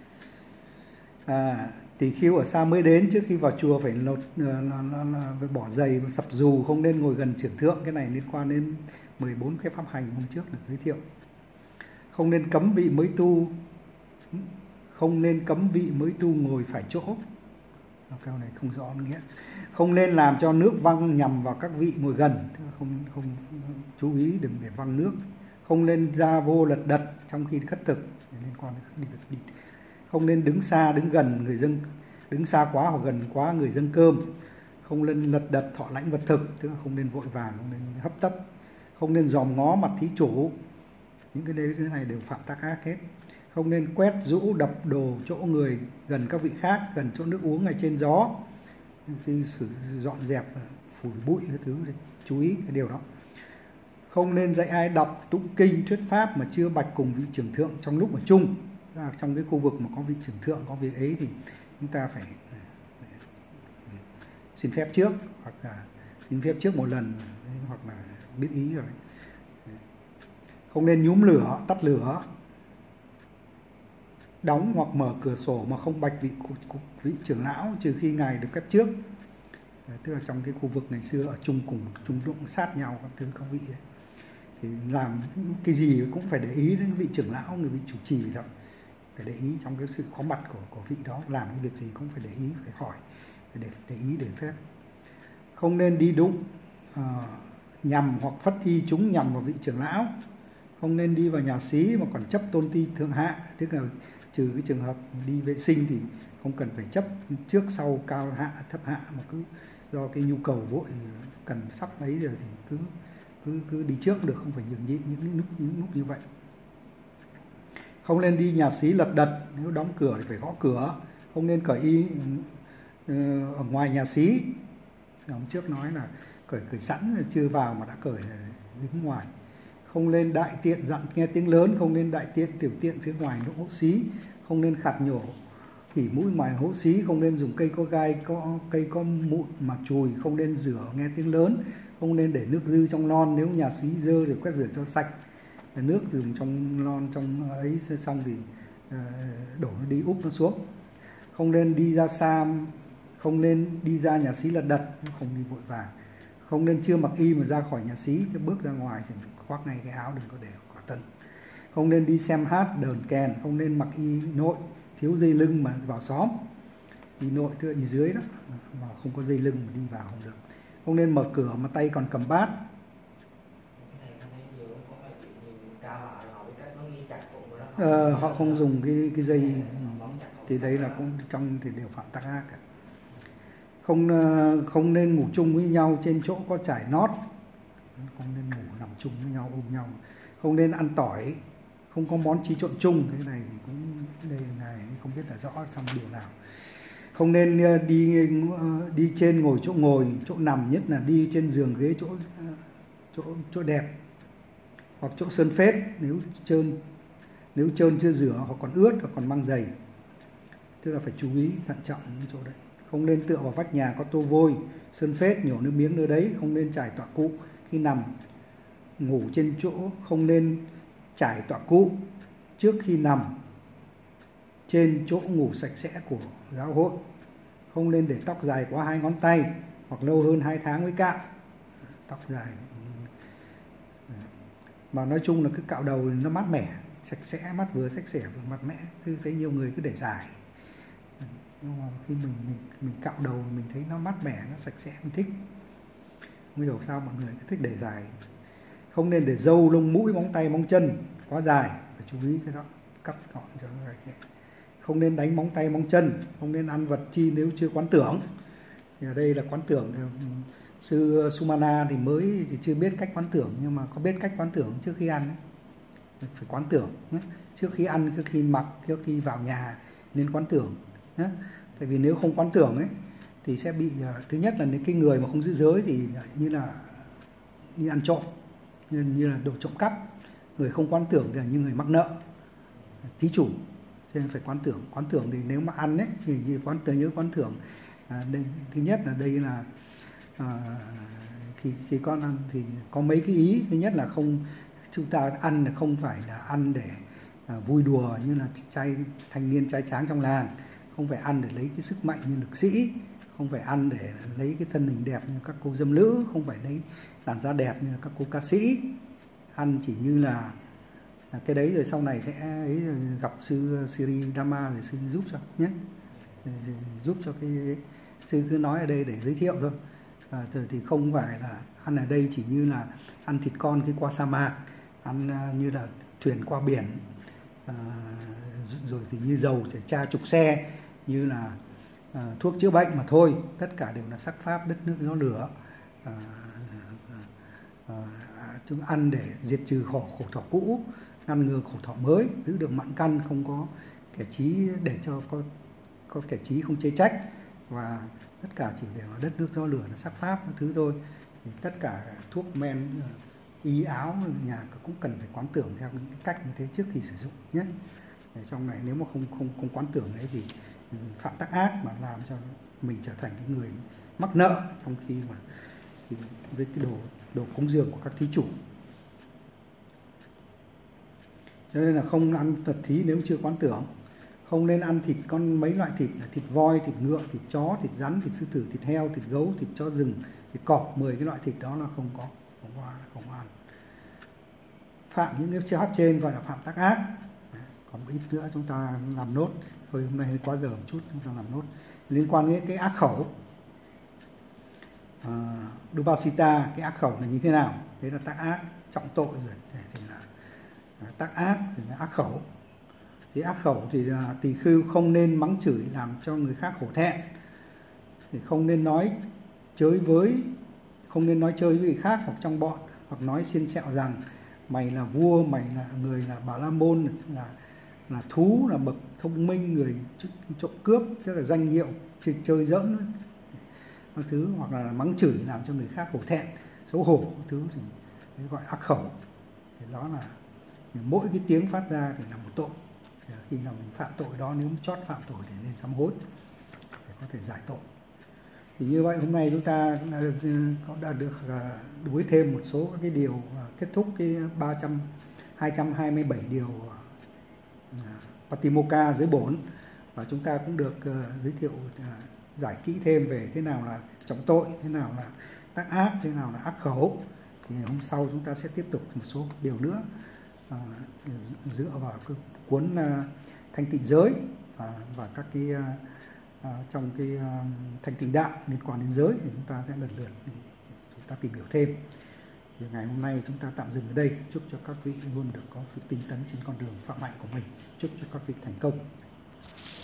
Tỳ khưu ở xa mới đến, trước khi vào chùa phải phải bỏ giày và sập dù, không nên ngồi gần trưởng thượng. Cái này liên quan đến 14 cái pháp hành hôm trước được giới thiệu. Không nên cấm vị mới tu, không nên cấm vị mới tu ngồi phải chỗ. Câu này không rõ nghĩa. Không nên làm cho nước văng nhằm vào các vị ngồi gần, không chú ý đừng để văng nước. Không nên ra vô lật đật trong khi khất thực, liên quan đến đi. Không nên đứng xa đứng gần người dân, đứng xa quá hoặc gần quá người dâng cơm. Không nên lật đật thọ lãnh vật thực, tức là không nên vội vàng, không nên hấp tấp. Không nên dòm ngó mặt thí chủ, những cái đấy này đều phạm tác ác hết. Không nên quét rũ đập đồ chỗ người gần các vị khác, gần chỗ nước uống hay trên gió, khi dọn dẹp phủi bụi cái thứ thì chú ý cái điều đó. Không nên dạy ai đọc tụng kinh thuyết pháp mà chưa bạch cùng vị trưởng thượng trong lúc ở chung. Trong cái khu vực mà có vị trưởng thượng, có vị ấy thì chúng ta phải xin phép trước, hoặc là xin phép trước một lần, hoặc là biết ý rồi. Không nên nhúm lửa, tắt lửa, đóng hoặc mở cửa sổ mà không bạch vị trưởng lão, trừ khi ngài được phép trước. Tức là trong cái khu vực ngày xưa ở chung cùng chung đụng sát nhau các thứ các vị ấy, thì làm cái gì cũng phải để ý đến vị trưởng lão, người vị chủ trì thôi, phải để ý trong cái sự có mặt của vị đó, làm cái việc gì cũng phải để ý, phải hỏi, để ý để phép. Không nên đi đụng nhằm hoặc phất y chúng nhằm vào vị trưởng lão. Không nên đi vào nhà xí mà còn chấp tôn ti thượng hạ, tức là trừ cái trường hợp đi vệ sinh thì không cần phải chấp trước sau cao hạ thấp hạ, mà cứ do cái nhu cầu vội cần sắp ấy rồi thì cứ đi trước được, không phải nhường nhịn những lúc như vậy. Không nên đi nhà xí lật đật, nếu đóng cửa thì phải gõ cửa. Không nên cởi y ở ngoài nhà xí. Hôm trước nói là cởi sẵn rồi chưa vào mà đã cởi đứng ngoài. Không nên đại tiện dặn nghe tiếng lớn, không nên đại tiện tiểu tiện phía ngoài hố xí. Không nên khạc nhổ khỉ mũi ngoài hố xí. Không nên dùng cây có gai, cây có mụn mà chùi. Không nên rửa nghe tiếng lớn. Không nên để nước dư trong lon, nếu nhà xí dơ thì quét rửa cho sạch. Nước dùng trong lon trong ấy xong thì đổ nó đi, úp nó xuống. Không nên đi ra xa, không nên đi ra nhà xí lật đật, không đi vội vàng. Không nên chưa mặc y mà ra khỏi nhà xí, chứ bước ra ngoài thì khoác ngay cái áo, đừng có để quả tân. Không nên đi xem hát đờn kèn. Không nên mặc y nội thiếu dây lưng mà vào xóm. Y nội tức là y dưới đó, mà không có dây lưng mà đi vào không được. Không nên mở cửa mà tay còn cầm bát. Họ không dùng cái dây thì đấy là cũng trong thì đều phạm tác ác cả. Không nên ngủ chung với nhau trên chỗ có trải nót. Không nên ngủ nằm chung với nhau, ôm nhau. Không nên ăn tỏi, không có món chí trộn chung. Cái này thì cũng đây này không biết là rõ trong điều nào. Không nên đi trên ngồi, chỗ nằm, nhất là đi trên giường ghế chỗ đẹp hoặc chỗ sơn phết, nếu trơn chưa rửa hoặc còn ướt hoặc còn mang giày, tức là phải chú ý thận trọng những chỗ đấy. Không nên tựa vào vách nhà có tô vôi, sơn phết, nhổ nước miếng nơi đấy. Không nên trải tọa cụ khi nằm ngủ trên chỗ. Không nên trải tọa cụ trước khi nằm trên chỗ ngủ sạch sẽ của giáo hội. Không nên để tóc dài quá 2 ngón tay. hoặc lâu hơn 2 tháng mới cạo. Tóc dài mà nói chung là cứ cạo đầu nó mát mẻ, sạch sẽ, mắt vừa sạch sẽ vừa mát mẻ. Chứ thấy nhiều người cứ để dài, nhưng mà khi mình cạo đầu mình thấy nó mát mẻ, nó sạch sẽ, mình thích. Không hiểu sao mọi người cứ thích để dài. Không nên để râu, lông mũi, móng tay, móng chân quá dài, phải chú ý cái đó, cắt gọn cho nó sạch sẽ. Không nên đánh móng tay, móng chân, không nên ăn vật chi nếu chưa quán tưởng. Thì ở đây là quán tưởng, sư Sumana thì mới thì chưa biết cách quán tưởng, nhưng mà có biết cách quán tưởng trước khi ăn ấy. Phải quán tưởng nhé. Trước khi ăn, trước khi mặc, trước khi vào nhà nên quán tưởng nhé. Tại vì nếu không quán tưởng ấy thì sẽ bị, thứ nhất là những cái người mà không giữ giới thì như ăn trộm, như là đồ trộm cắp. Người không quán tưởng thì là như người mắc nợ, thí chủ. Cho nên phải quán tưởng. Quán tưởng thì nếu mà ăn ấy thì nhớ quán tưởng. Đây, thứ nhất là đây là khi con ăn thì có mấy cái ý. Thứ nhất là chúng ta ăn là không phải là ăn để vui đùa như là thanh niên trai tráng trong làng, không phải ăn để lấy cái sức mạnh như lực sĩ, không phải ăn để lấy cái thân hình đẹp như các cô dâm nữ, không phải lấy làn da đẹp như là các cô ca sĩ. Ăn chỉ như là cái đấy, rồi sau này sẽ gặp sư Siri Dhamma rồi sư giúp cho nhé, giúp cho cái sư cứ nói ở đây để giới thiệu thôi. Thì không phải là ăn ở đây chỉ như là ăn thịt con khi qua sa mạc, ăn như là thuyền qua biển, rồi thì như dầu để tra trục xe, như là thuốc chữa bệnh mà thôi. Tất cả đều là sắc pháp, đất nước gió lửa. Chúng ăn để diệt trừ khổ thọ cũ, ngăn ngừa khổ thọ mới, giữ được mạng căn, không có kẻ trí, để cho có kẻ trí không chê trách. Và tất cả chỉ đều là đất nước gió lửa, là sắc pháp các thứ thôi. Thì tất cả thuốc men, y áo nhà cũng cần phải quán tưởng theo những cái cách như thế trước khi sử dụng nhé. Trong này nếu mà không quán tưởng đấy thì phạm tác ác mà làm cho mình trở thành cái người mắc nợ trong khi mà với cái đồ cúng dường của các thí chủ. Cho nên là không ăn vật thí nếu chưa quán tưởng. Không nên ăn thịt mấy loại thịt là thịt voi, thịt ngựa, thịt chó, thịt rắn, thịt sư tử, thịt heo, thịt gấu, thịt chó rừng, thịt cọp. 10 cái loại thịt đó là không ăn. Phạm những cái pháp trên gọi là phạm tác ác. Còn một ít nữa chúng ta làm nốt. Thôi hôm nay hơi quá giờ một chút, chúng ta làm nốt. Liên quan đến cái ác khẩu. Dupasita, cái ác khẩu là như thế nào? Đấy là tác ác, trọng tội rồi. Thì là tác ác, thì là ác khẩu. Thì ác khẩu thì là tỳ khưu không nên mắng chửi làm cho người khác hổ thẹn. Thì không nên nói chơi với người khác hoặc trong bọn, hoặc nói xiên xẹo rằng mày là vua, mày là người là Bà La Môn, là thú, là bậc thông minh, người trộm cướp, tức là danh hiệu chơi giỡn các thứ, hoặc là mắng chửi làm cho người khác hổ thẹn, xấu hổ các thứ, thì gọi ác khẩu. Thì đó là mỗi cái tiếng phát ra thì là một tội. Thì khi nào mình phạm tội đó, nếu chót phạm tội thì nên sám hối để có thể giải tội. Thì như vậy hôm nay chúng ta đã được đuổi thêm một số cái điều, kết thúc cái 227 điều Patimokkha giới bổn, và chúng ta cũng được giới thiệu giải kỹ thêm về thế nào là trọng tội, thế nào là tác ác, thế nào là ác khẩu. Thì hôm sau chúng ta sẽ tiếp tục một số điều nữa dựa vào cái cuốn Thanh Tịnh Giới và các cái trong cái Thanh Tịnh Đạo liên quan đến giới, thì chúng ta sẽ lần lượt để chúng ta tìm hiểu thêm. Thì ngày hôm nay chúng ta tạm dừng ở đây. Chúc cho các vị luôn được có sự tinh tấn trên con đường phạm hạnh của mình. Chúc cho các vị thành công.